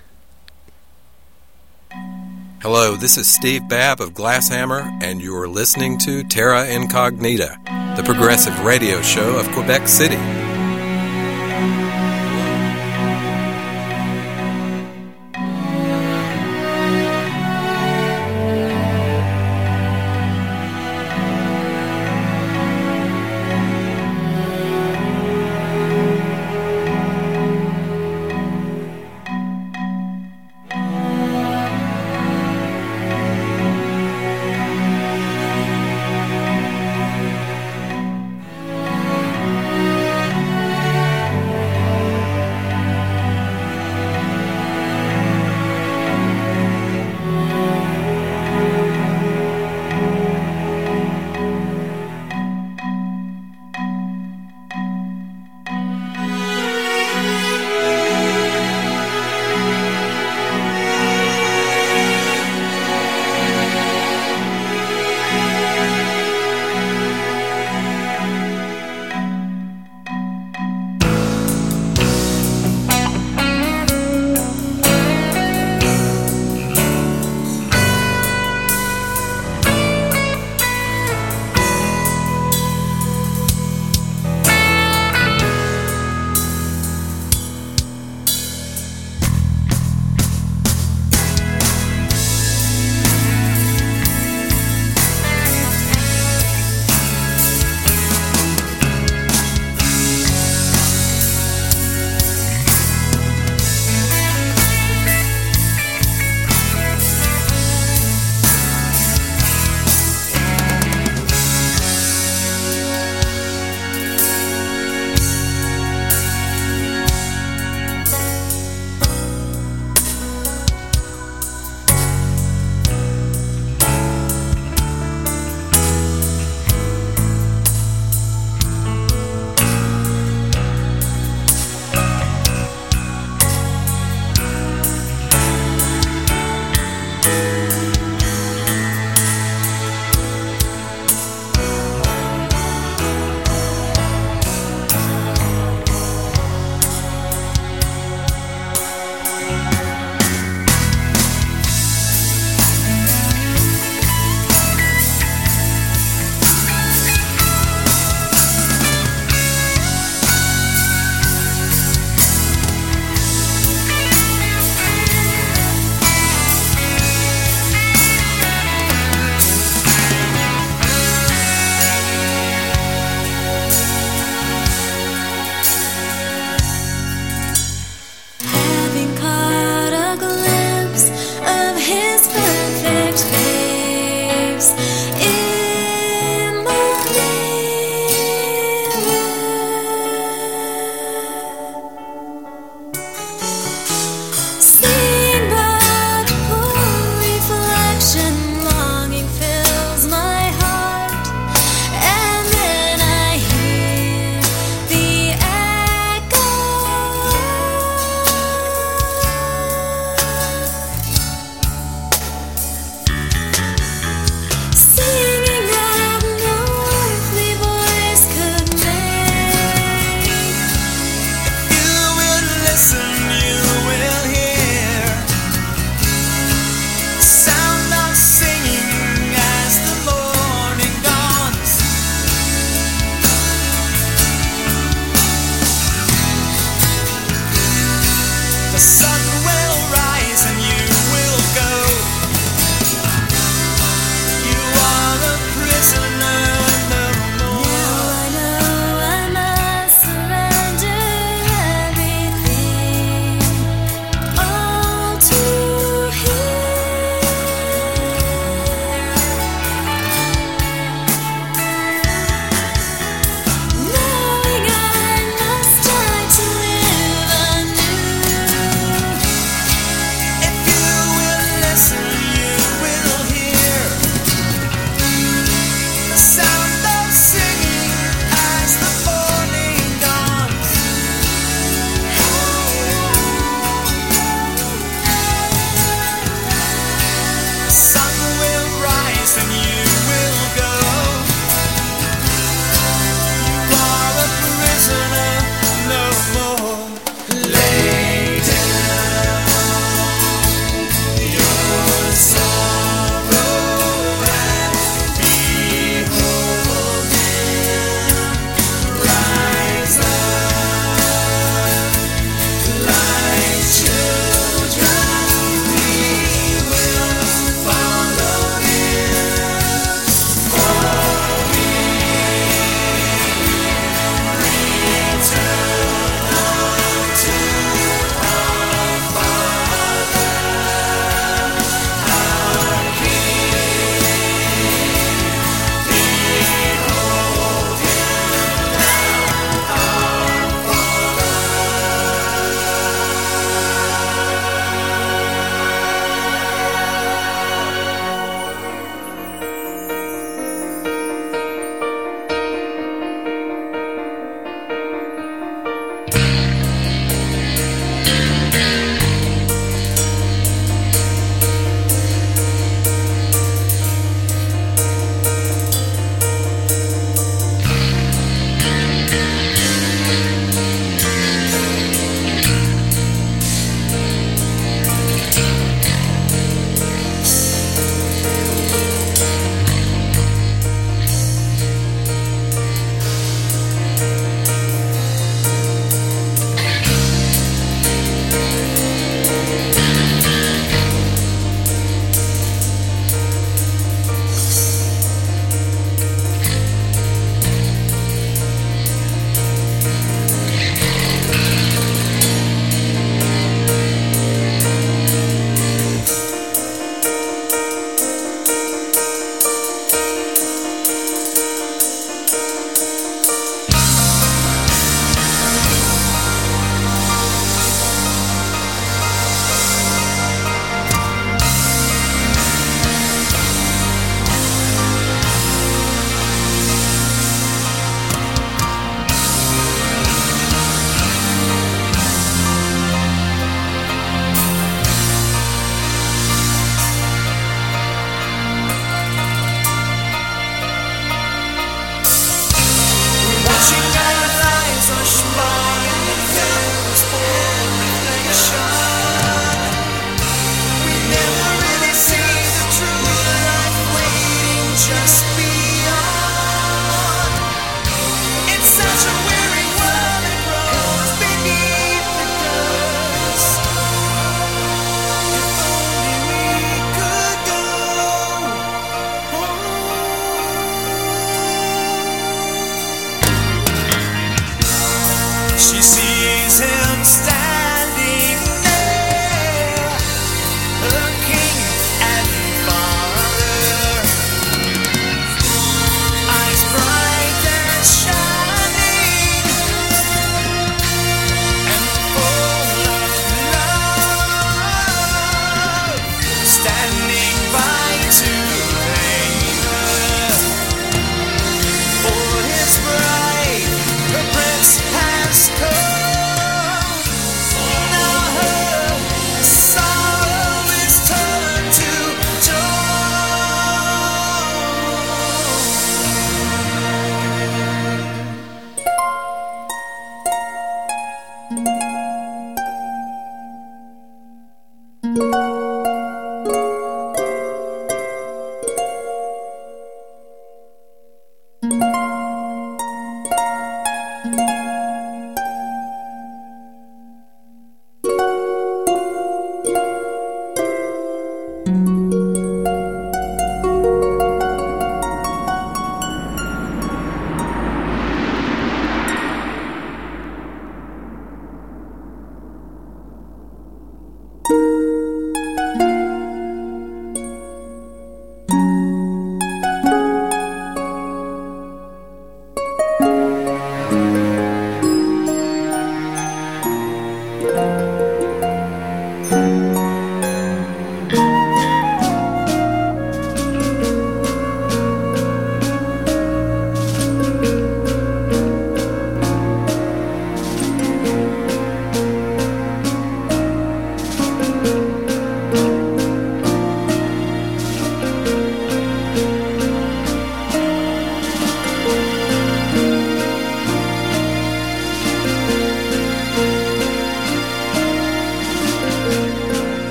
Hello, this is Steve Babb of Glasshammer, and you are listening to Terra Incognita, the progressive radio show of Quebec City.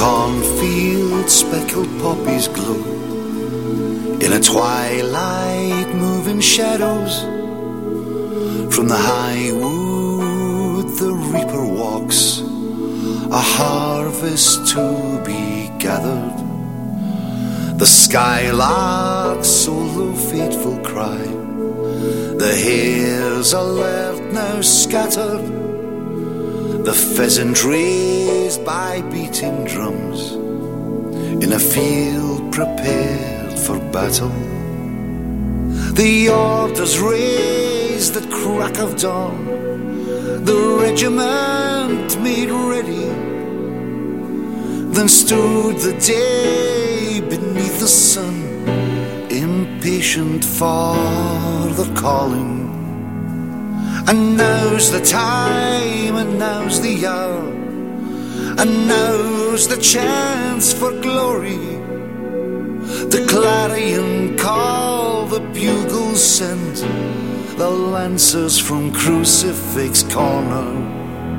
cornfield speckled poppies glow. In a twilight moving shadows, from the high wood the reaper walks, a harvest to be gathered. The skylark's solo fateful cry, the hares alert now scattered, the pheasant raised by beating drums, in a field prepared for battle. The orders raised at crack of dawn, the regiment made ready. Then stood the day beneath the sun, impatient for the calling. And now's the time, and now's the hour, and now's the chance for glory. The clarion call, the bugles send, the lancers from Crucifix Corner.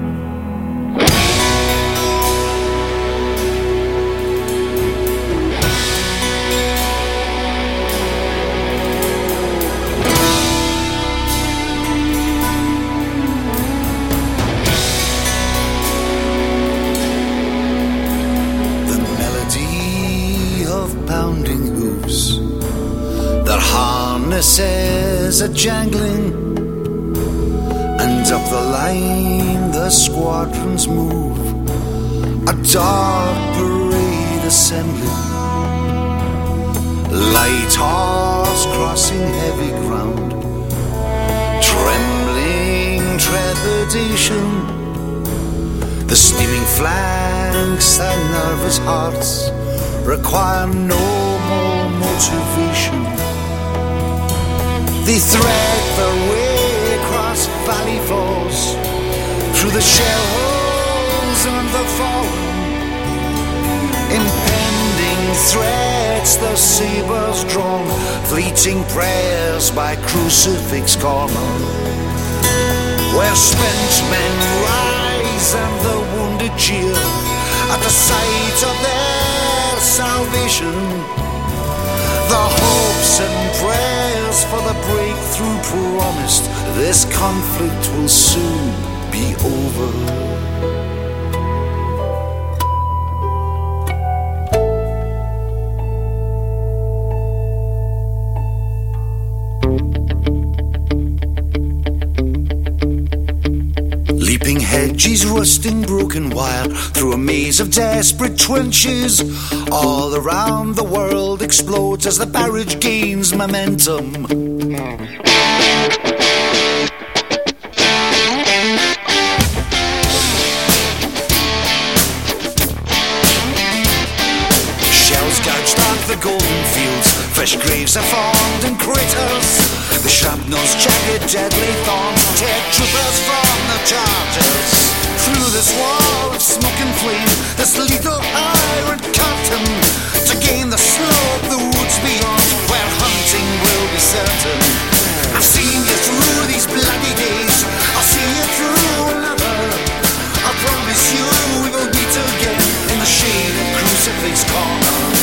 Harnesses are jangling, and up the line the squadrons move, a dark parade assembling, light horse crossing heavy ground, trembling trepidation, the steaming flanks and nervous hearts require no more motivation. They thread their way across valley floors, through the shell holes and the fallen. Impending threats, their sabres drawn, fleeting prayers by Crucifix Corner, where spent men rise and the wounded cheer at the sight of their salvation. The hopes and prayers for the breakthrough promised, this conflict will soon be over. Leaping hedges, rusting broken wire, through a maze of desperate trenches. All around the world explodes as the barrage gains momentum. Shells gouged out the golden fields, fresh graves are formed in craters. The shrapnel's jagged, deadly thorns tear troopers from the chargers. Through this wall of smoke and flame, this lethal iron curtain, to gain the slope, the woods beyond, where hunting will be certain. I've seen you through these bloody days, I'll see you through another. I promise you we will meet again in the shade of Crucifix Corner.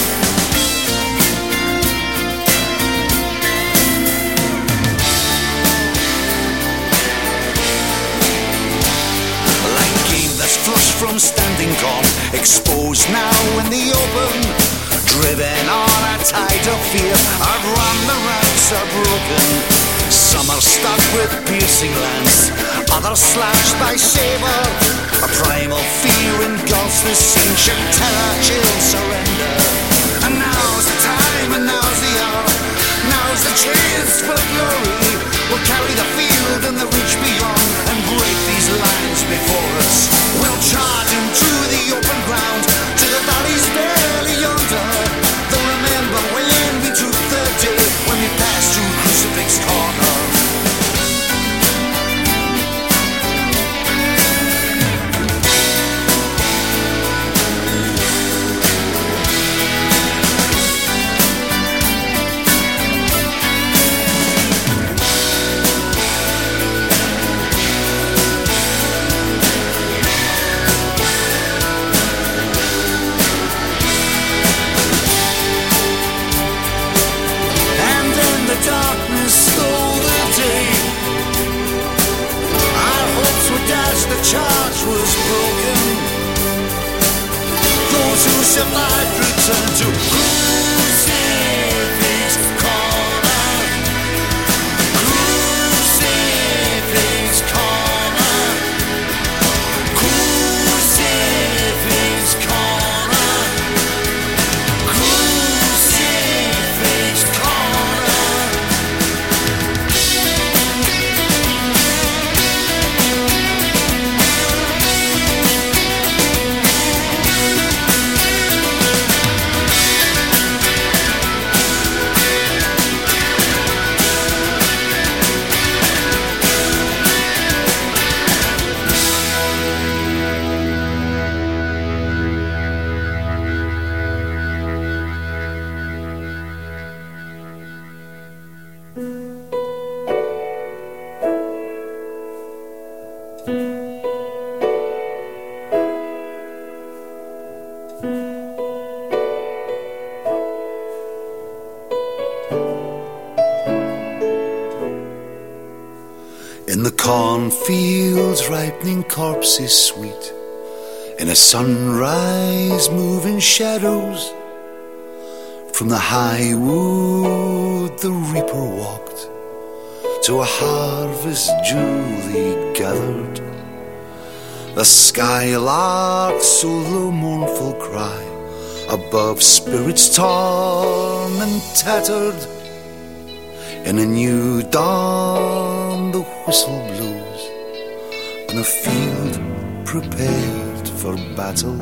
Flush from standing corn, exposed now in the open, driven on a tide of fear, outrun the ranks are broken. Some are stuck with piercing lance, others slashed by saber. A primal fear engulfs this ancient terror, chill surrender. And now's the time, and now's the hour, now's the chance for glory. We'll carry the field and the reach beyond, and break these lines before us. We'll charge into the open ground, to the valleys barely yonder. They'll remember when we took the day, when we passed through Crucifix Corner. cornfields ripening corpses sweet, in a sunrise moving shadows. From the high wood the reaper walked to a harvest duly gathered. The skylark solo mournful cry above spirits torn and tattered. In a new dawn the whistle blows on a field prepared for battle.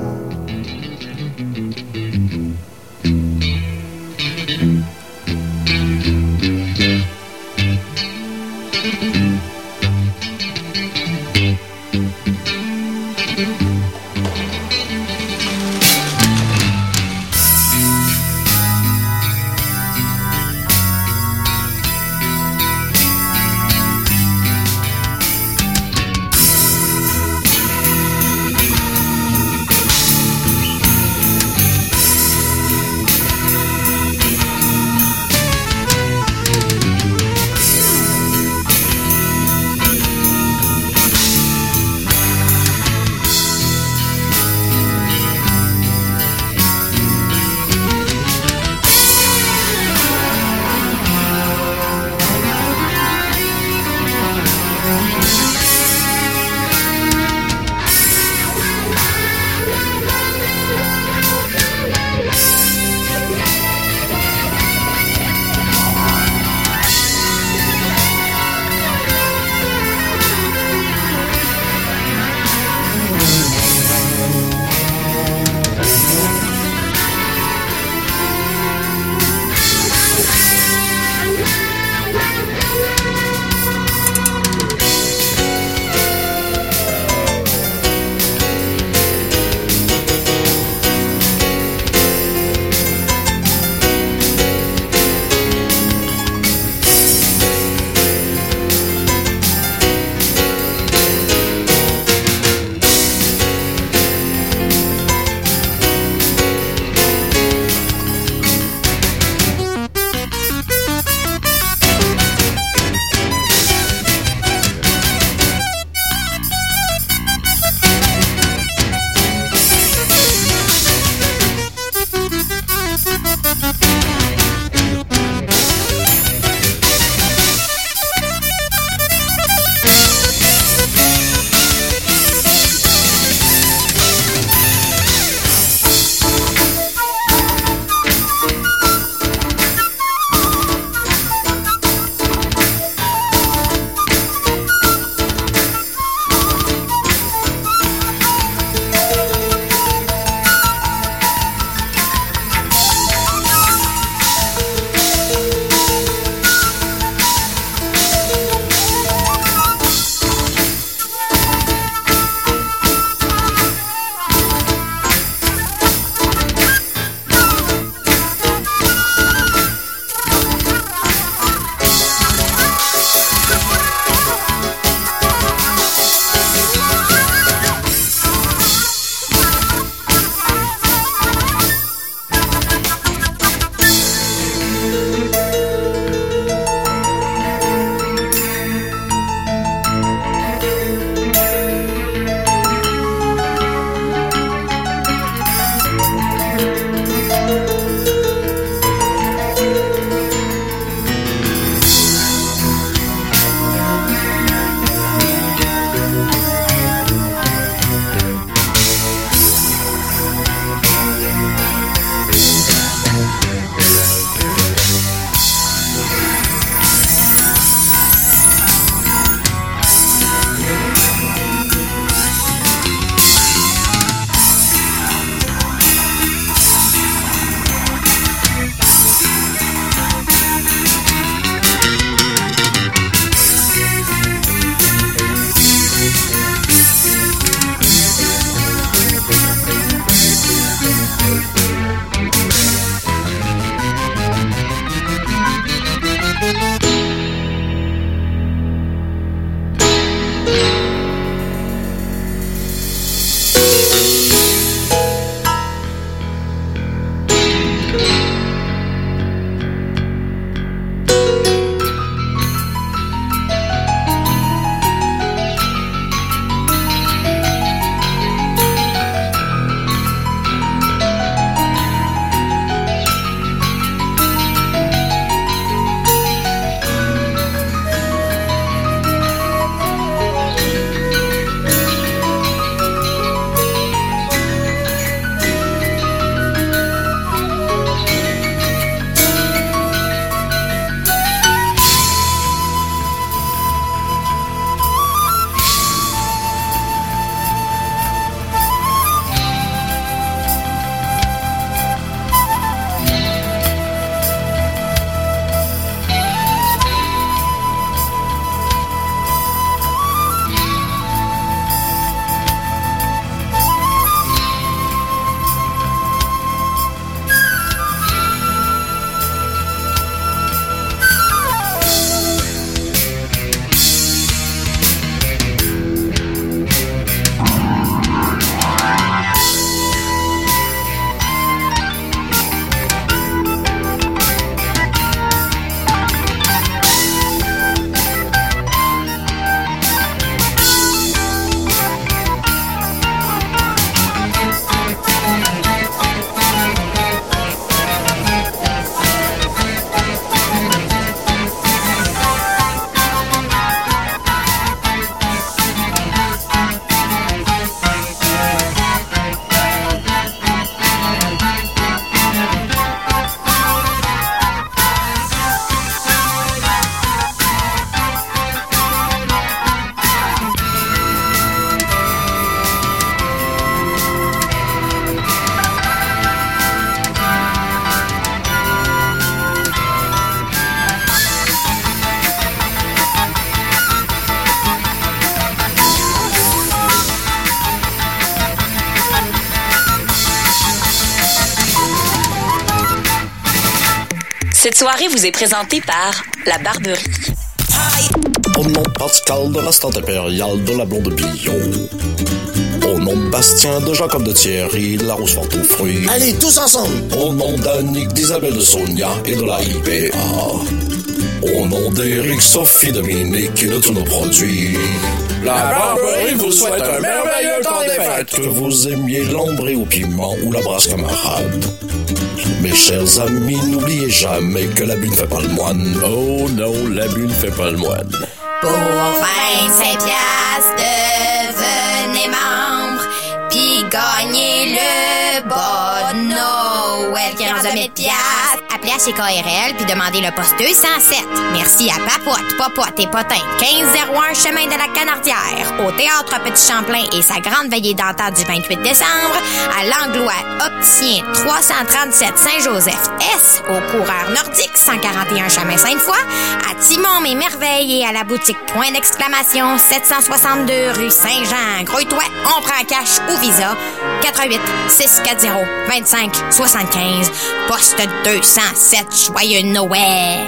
Cette soirée vous est présentée par La Barberie. Au nom de Pascal de la Stade impériale de la Blonde Billon. Au nom de Bastien, de Jacob de Thierry, de la Rose forte aux fruits. Allez, tous ensemble! Au nom d'Annick, d'Isabelle, de Sonia et de la I P A. Au nom d'Éric, Sophie, Dominique et de tous nos produits. La Barberie vous souhaite un merveilleux temps des fêtes. Que vous aimiez l'ombré au piment ou la brasse camarade. Mes chers amis, n'oubliez jamais que l'abus ne fait pas le moine. Oh non, l'abus ne fait pas le moine. Pour vingt-cinq piastres, devenez membre, pis gagnez le bon Noël qui rend mille piastres. Appelez à chez K R L puis demandez le poste deux cent sept. Merci à Papote, Popote et Potin, quinze zéro un chemin de la Canardière, au Théâtre Petit Champlain et sa grande veillée d'antan du vingt-huit décembre, à l'Anglois Opticien trois cent trente-sept Saint-Joseph-S, au Coureur Nordique cent quarante et un chemin Sainte-Foy, à Timon mes merveilles et à la boutique Point d'exclamation sept cent soixante-deux rue Saint-Jean. Grouille-toi, on prend cash ou Visa. quatre-huit six quatre zéro vingt-cinq soixante-quinze, poste deux cent sept. Joyeux Noël!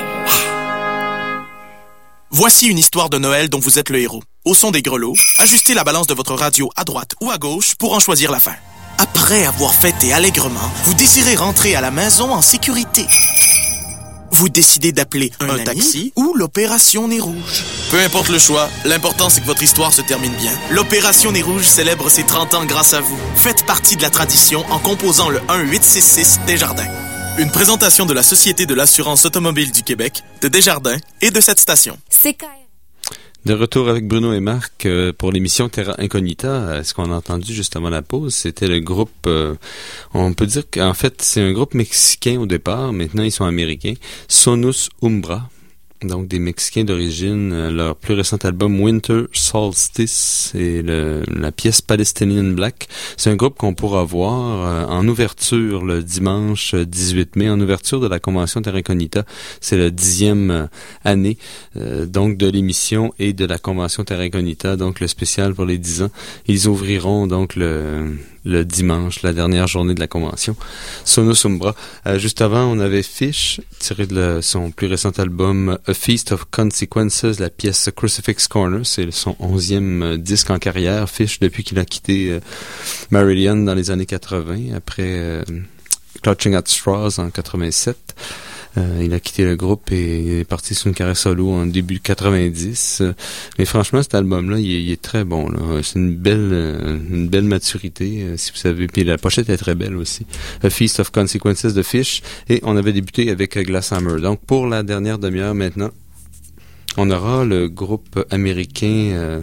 Voici une histoire de Noël dont vous êtes le héros. Au son des grelots, ajustez la balance de votre radio à droite ou à gauche pour en choisir la fin. Après avoir fêté allègrement, vous désirez rentrer à la maison en sécurité. Vous décidez d'appeler un, un taxi ou l'Opération Nez Rouge. Peu importe le choix, l'important c'est que votre histoire se termine bien. L'Opération Nez Rouge célèbre ses trente ans grâce à vous. Faites partie de la tradition en composant le un huit six six Desjardins. Une présentation de la Société de l'assurance automobile du Québec, de Desjardins et de cette station. C'est quand De retour avec Bruno et Marc euh, pour l'émission Terra Incognita. Euh, ce qu'on a entendu juste avant la pause, c'était le groupe, euh, on peut dire qu'en fait c'est un groupe mexicain au départ, maintenant ils sont américains, Sonus Umbra. Donc des Mexicains d'origine. Euh, leur plus récent album Winter Solstice et le, la pièce Palestinian Black. C'est un groupe qu'on pourra voir euh, en ouverture le dimanche dix-huit mai, en ouverture de la convention Terra Incognita. C'est la dixième euh, année euh, donc de l'émission et de la convention Terra Incognita, donc le spécial pour les dix ans. Ils ouvriront donc le le dimanche, la dernière journée de la convention. Sonus Umbra. Euh, juste avant, on avait Fish, tiré de la, son plus récent album A Feast of Consequences, la pièce Crucifix Corner. C'est son onzième euh, disque en carrière. Fish, depuis qu'il a quitté euh, Marillion dans les années quatre-vingts, après euh, Clutching at Straws en quatre-vingt-sept. Euh, il a quitté le groupe et il est parti sur une carrière solo en début quatre-vingt-dix. Euh, mais franchement, cet album-là, il est, il est très bon, là. C'est une belle, euh, une belle maturité, euh, si vous savez. Puis la pochette est très belle aussi. A Feast of Consequences de Fish. Et on avait débuté avec Glasshammer. Donc, pour la dernière demi-heure maintenant, on aura le groupe américain euh,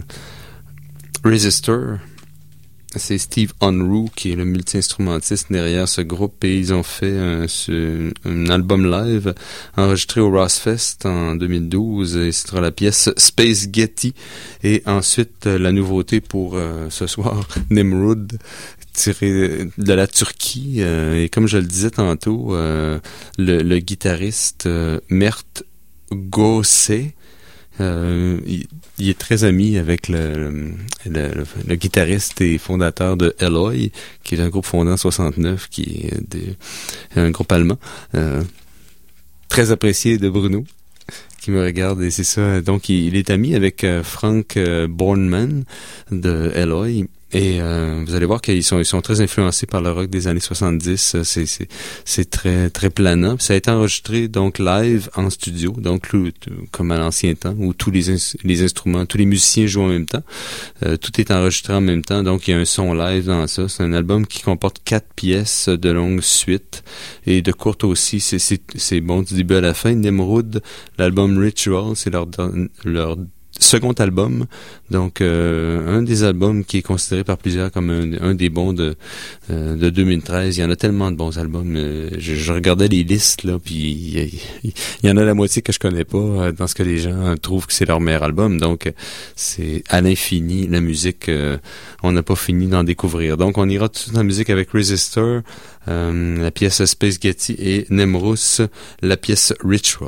Resistor. C'est Steve Unruh qui est le multi-instrumentiste derrière ce groupe et ils ont fait un, ce, un album live enregistré au Rossfest en deux mille douze et ce sera la pièce Space Getty et ensuite la nouveauté pour euh, ce soir, Nimrud, tiré de la Turquie euh, et comme je le disais tantôt, euh, le, le guitariste euh, Mert Gosé. Euh, il, il est très ami avec le, le, le, le guitariste et fondateur de Eloy, qui est un groupe fondé en soixante-neuf, qui est des, un groupe allemand, euh, très apprécié de Bruno, qui me regarde, et c'est ça. Donc, il, il est ami avec euh, Frank euh, Bornman de Eloy. Et euh, vous allez voir qu'ils sont ils sont très influencés par le rock des années soixante-dix. C'est c'est c'est très très planant. Puis ça a été enregistré donc live en studio, donc comme à l'ancien temps où tous les ins- les instruments, tous les musiciens jouent en même temps. Euh, tout est enregistré en même temps, donc il y a un son live dans ça. C'est un album qui comporte quatre pièces de longue suite et de courte aussi. C'est c'est c'est bon du début à la fin. Nimrud, l'album Ritual, c'est leur leur second album, donc euh, un des albums qui est considéré par plusieurs comme un, un des bons de euh, de deux mille treize. Il y en a tellement de bons albums. Euh, je, je regardais les listes là, puis il y, il y en a la moitié que je connais pas euh, dans ce que les gens trouvent que c'est leur meilleur album. Donc c'est à l'infini la musique. Euh, on n'a pas fini d'en découvrir. Donc on ira tout de suite en musique avec Resistor, euh, la pièce Space Getty et Nemrus, la pièce Ritual.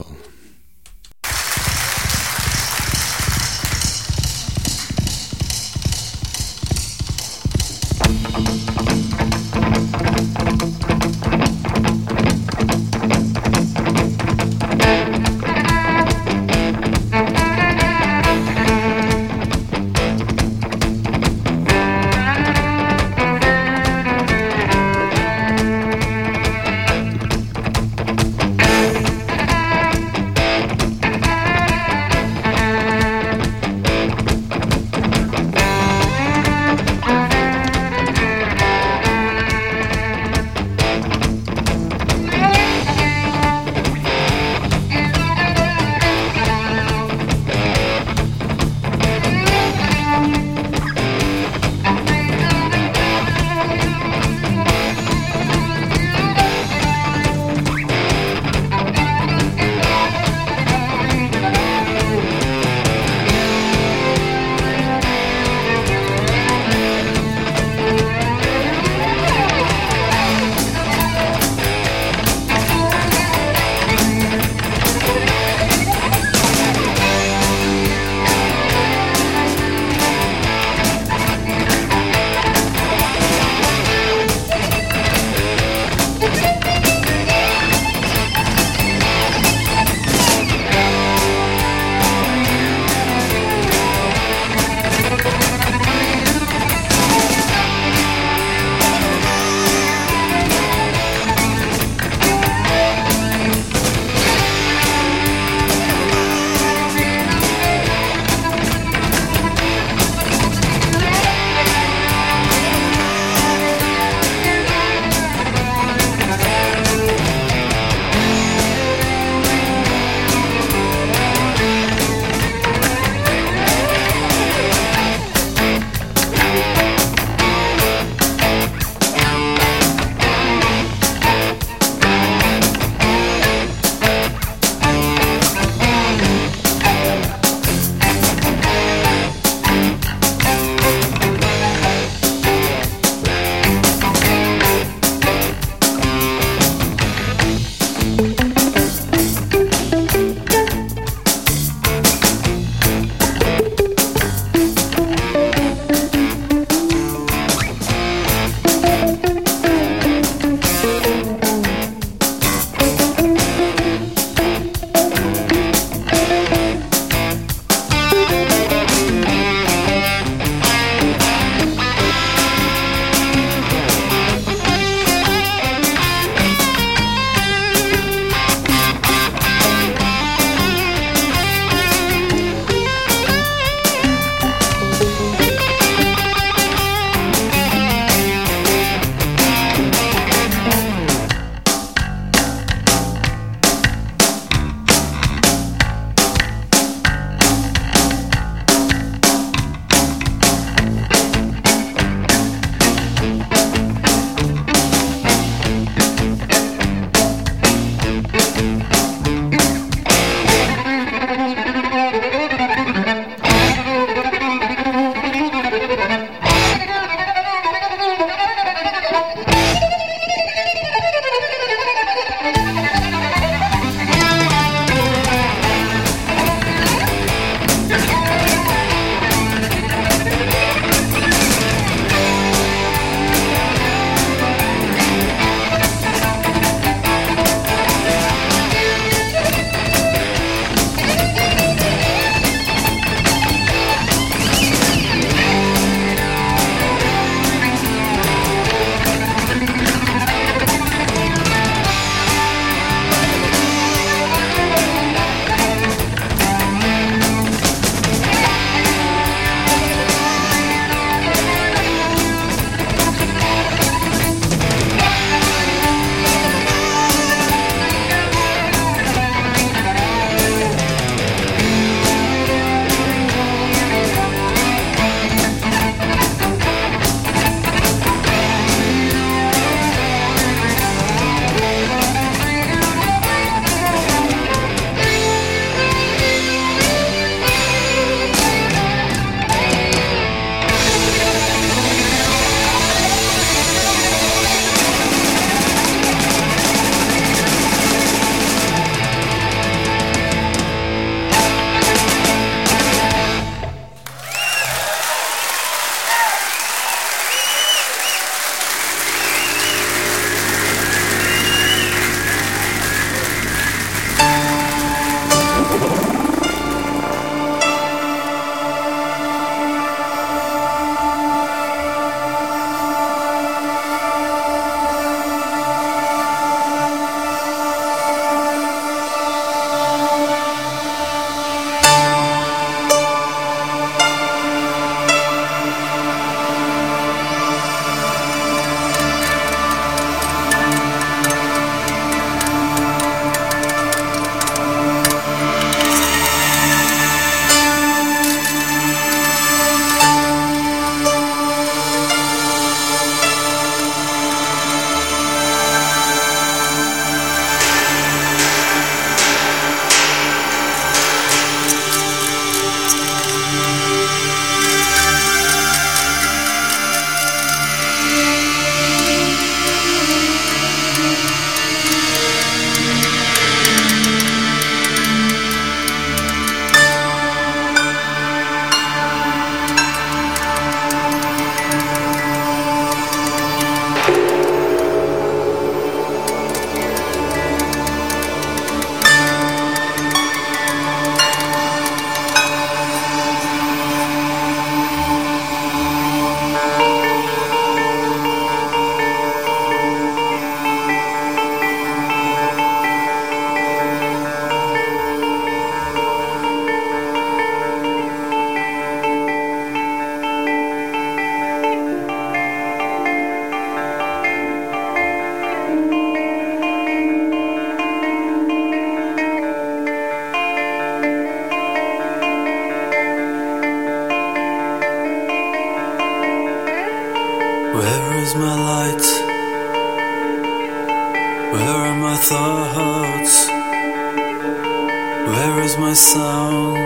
Where are my thoughts? Where is my sound?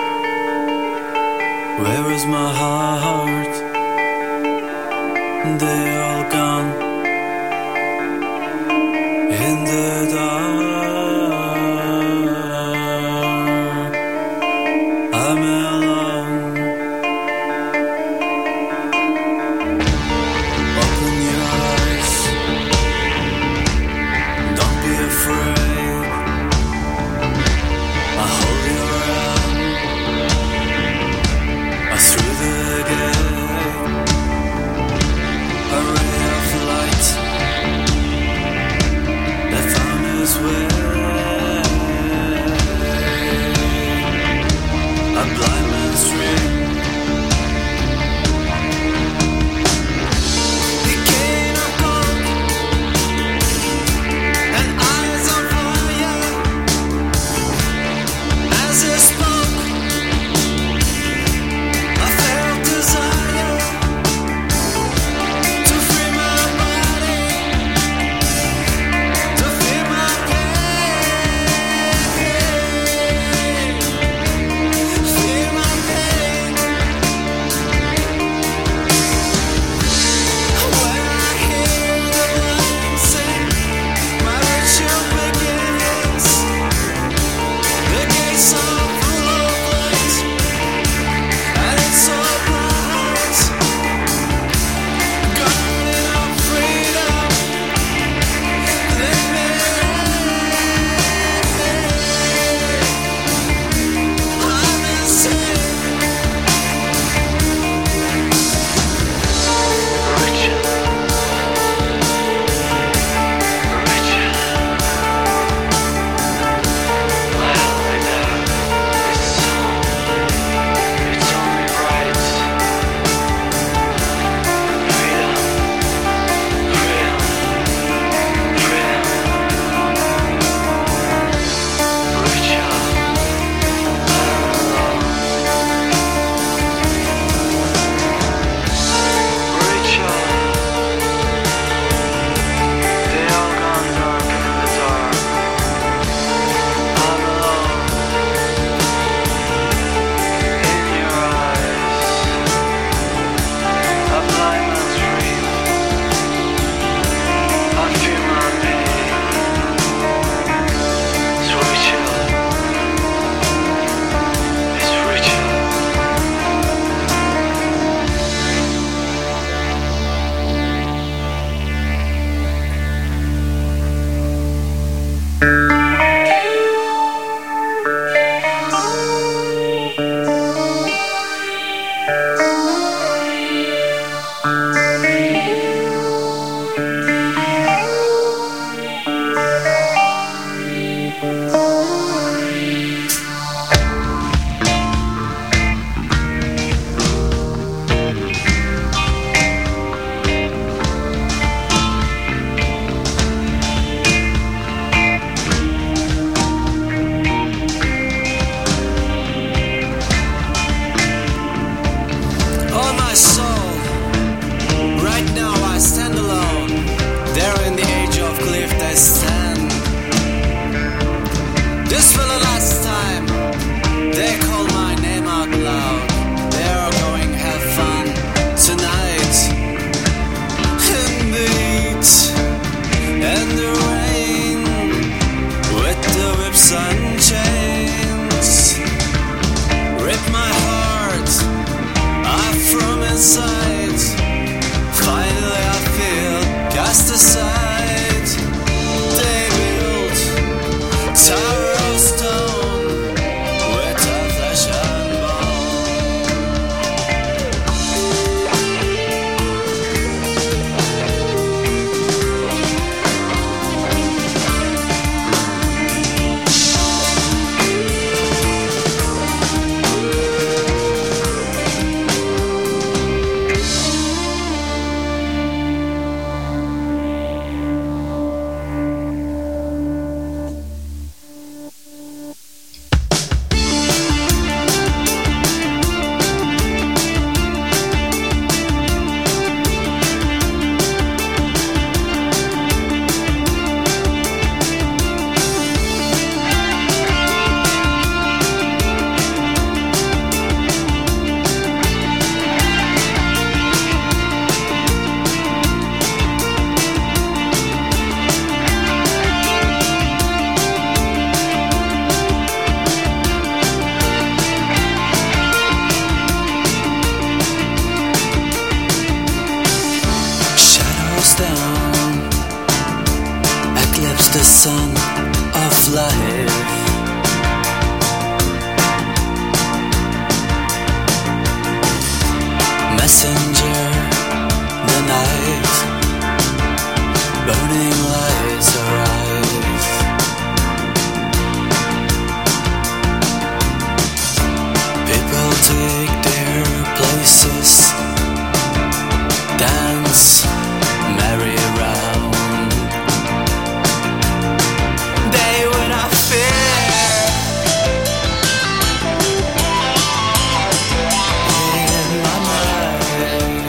Where is my heart? They all gone in the dark. I'm alone. Open your eyes. Don't be afraid. I hold your hand. I threw the gate. A ray of light that found its way. A blind man's dream. He came up on and eyes on fire as he spoke. I felt desire to free my body, to feel my pain, feel my pain. When I hear the lion sing, my ritual begins. The gates are full of light, and it's so bright. Guardian of freedom, let me I'm insane. Richard, Richard. Well, I know it's it's only right. Freedom, freedom, freedom. Richard, Richard. They all gone dark in the dark. I'm alone in your eyes. A blind man's dream. I feel my pain. It's Richard. It's Richard. Oh my soul, right now I stand alone. There in the edge of cliff I stand. This for the last time. They call my name out loud. They are going have fun tonight. In the heat and the rain, with the whips and chains, rip my heart off from inside. Finally I feel cast aside. the sun of life. Messenger, the night, burning lights arrive. People take their places, dance, merry round. They would not fear. In my mind,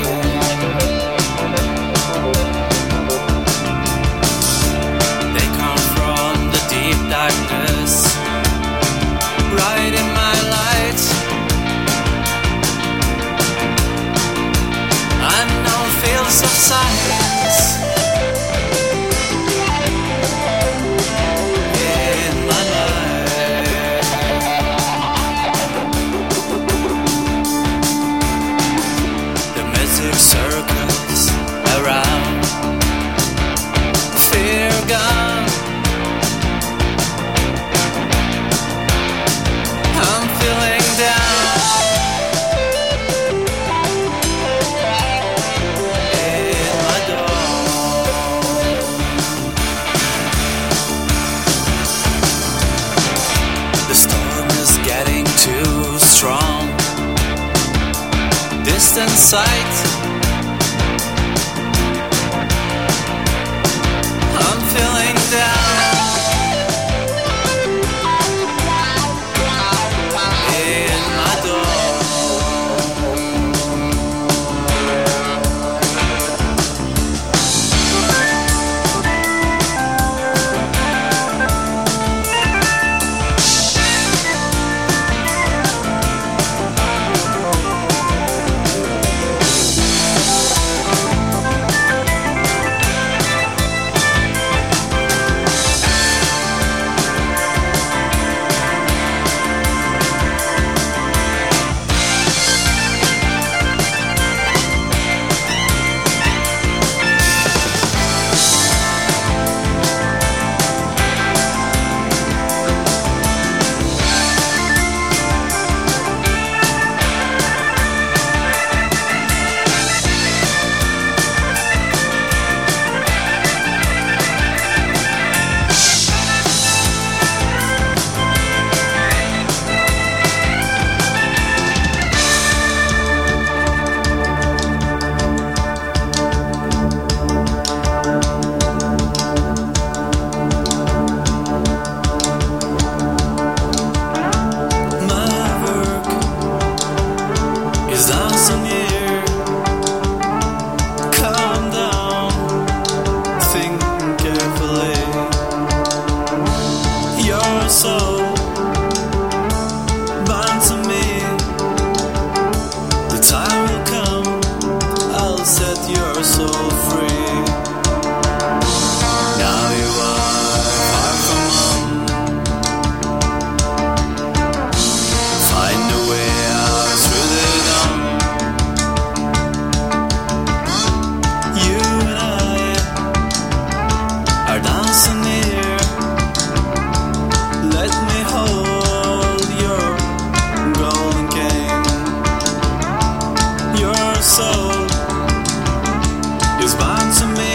they come from the deep darkness, right in my light. Unknown fields of silence. In my life, the mystic circles around. Fear gone. I'm feeling down. In my dawn, the storm is getting too strong. Distant sight. I'm feeling down. In my dawn, my work is down so near. Calm down, think carefully. Your soul bound to me. The time will come, I'll set your soul free. Now you are far from home. Find a way out through the dawn. You and I are dancing near. Let me hold your golden cane. Your soul is bound to me.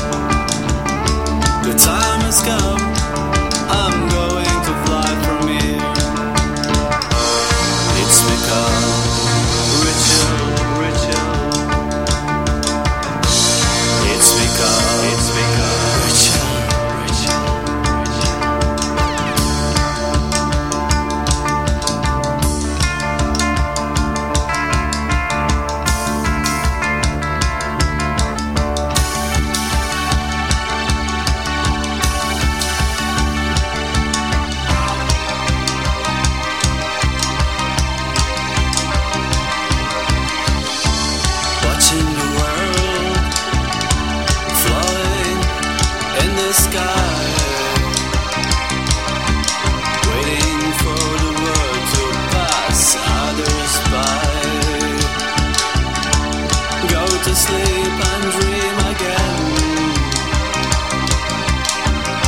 The time has come. I'm going to fly from here. It's become ritual, ritual. It's become, it's become ritual, ritual, watching the world floating in the sky, waiting for the world to pass others by. Go to sleep and dream again.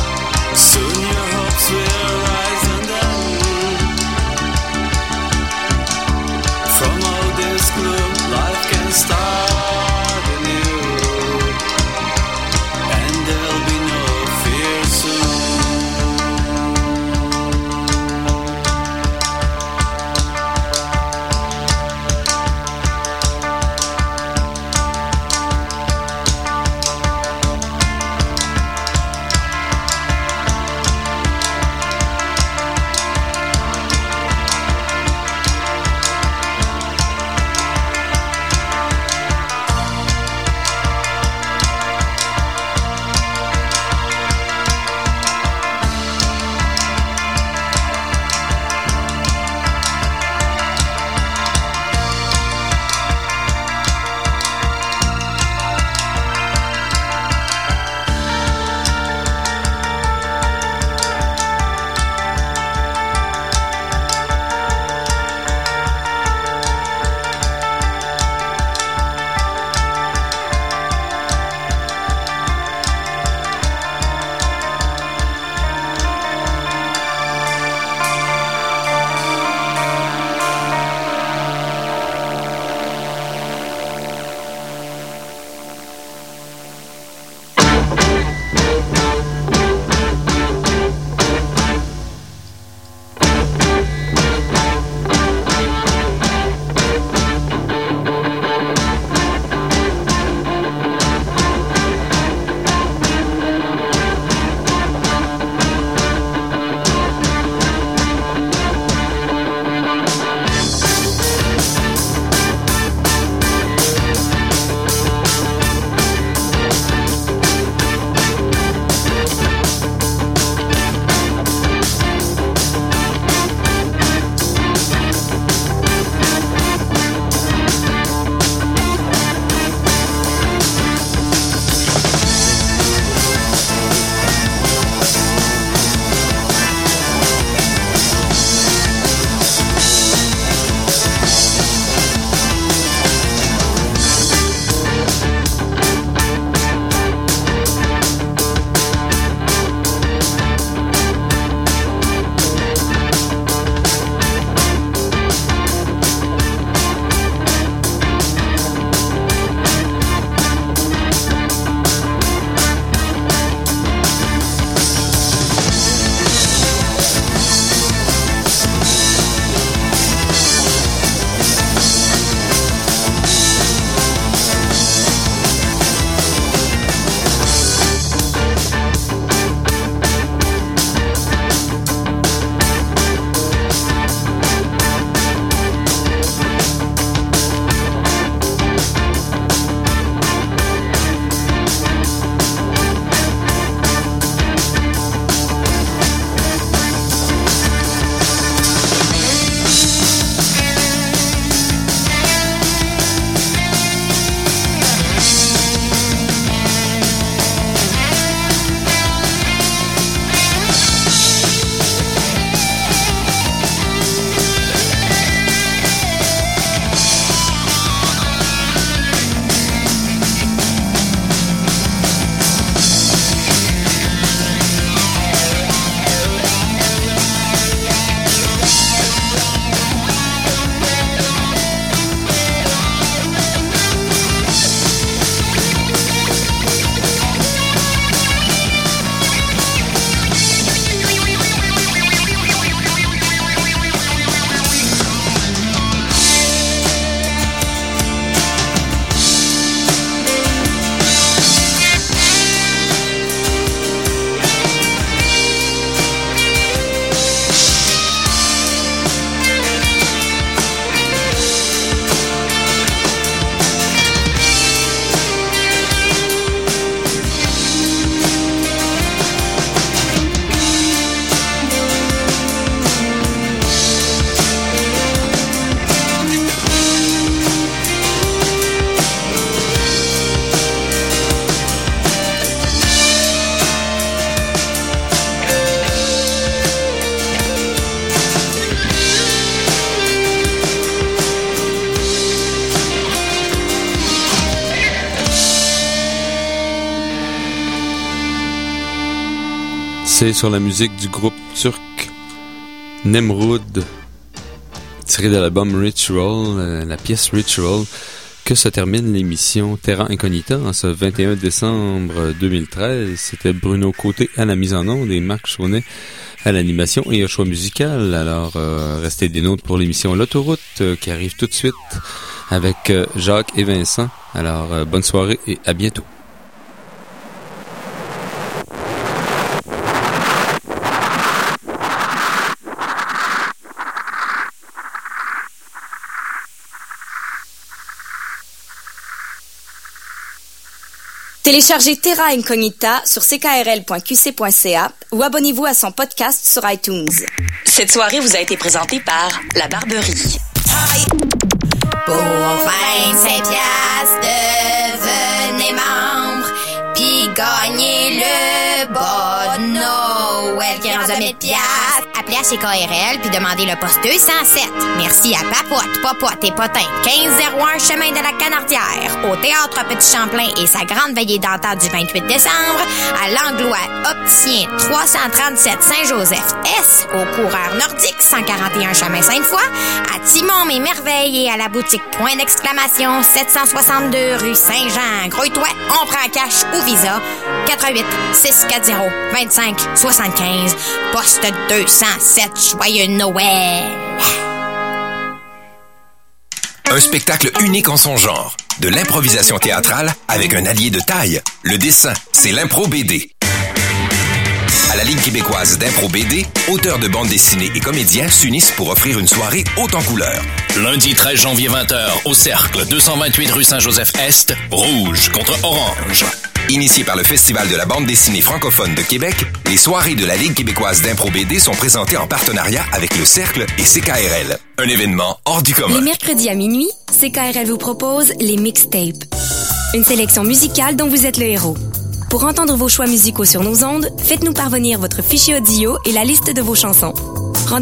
C'est sur la musique du groupe turc Nemrud, tiré de l'album Ritual, euh, la pièce Ritual, que se termine l'émission Terra Incognita en ce vingt et un décembre deux mille treize. C'était Bruno Côté à la mise en onde et Marc Chaunet à l'animation et au choix musical. Alors, euh, restez des nôtres pour l'émission L'autoroute euh, qui arrive tout de suite avec euh, Jacques et Vincent. Alors, euh, bonne soirée et à bientôt. Téléchargez Terra Incognita sur c k r l point q c point c a ou abonnez-vous à son podcast sur iTunes. Cette soirée vous a été présentée par La Barberie. Pour vingt-cinq piastres, devenez membre, puis gagnez le bon Noël qui est rendu à mille piastres. Appelez à chez K R L puis demandez le poste deux cent sept. Merci à Papote, Popote et Potin, quinze zéro un chemin de la Canardière, au Théâtre Petit Champlain et sa grande veillée dentaire du vingt-huit décembre, à l'Anglois Opticien trois cent trente-sept Saint-Joseph-Est, au Coureur Nordique cent quarante et un chemin Sainte-Foy, à Timon et Merveille et à la boutique Point d'exclamation sept cent soixante-deux rue Saint-Jean. Grouille-toi, on prend cash ou Visa. quatre huit six quatre zéro vingt-cinq soixante-quinze, poste deux cent sept. Joyeux Noël! Un spectacle unique en son genre. De l'improvisation théâtrale avec un allié de taille. Le dessin, c'est l'impro B D. À la Ligue québécoise d'impro B D, auteurs de bandes dessinées et comédiens s'unissent pour offrir une soirée haute en couleurs. Lundi treize janvier vingt heures, au Cercle, deux cent vingt-huit rue Saint-Joseph-Est, Rouge contre Orange. Initié par le Festival de la bande dessinée francophone de Québec, les soirées de la Ligue québécoise d'impro B D sont présentées en partenariat avec le Cercle et C K R L. Un événement hors du commun. Les mercredis à minuit, C K R L vous propose les mixtapes. Une sélection musicale dont vous êtes le héros. Pour entendre vos choix musicaux sur nos ondes, faites-nous parvenir votre fichier audio et la liste de vos chansons.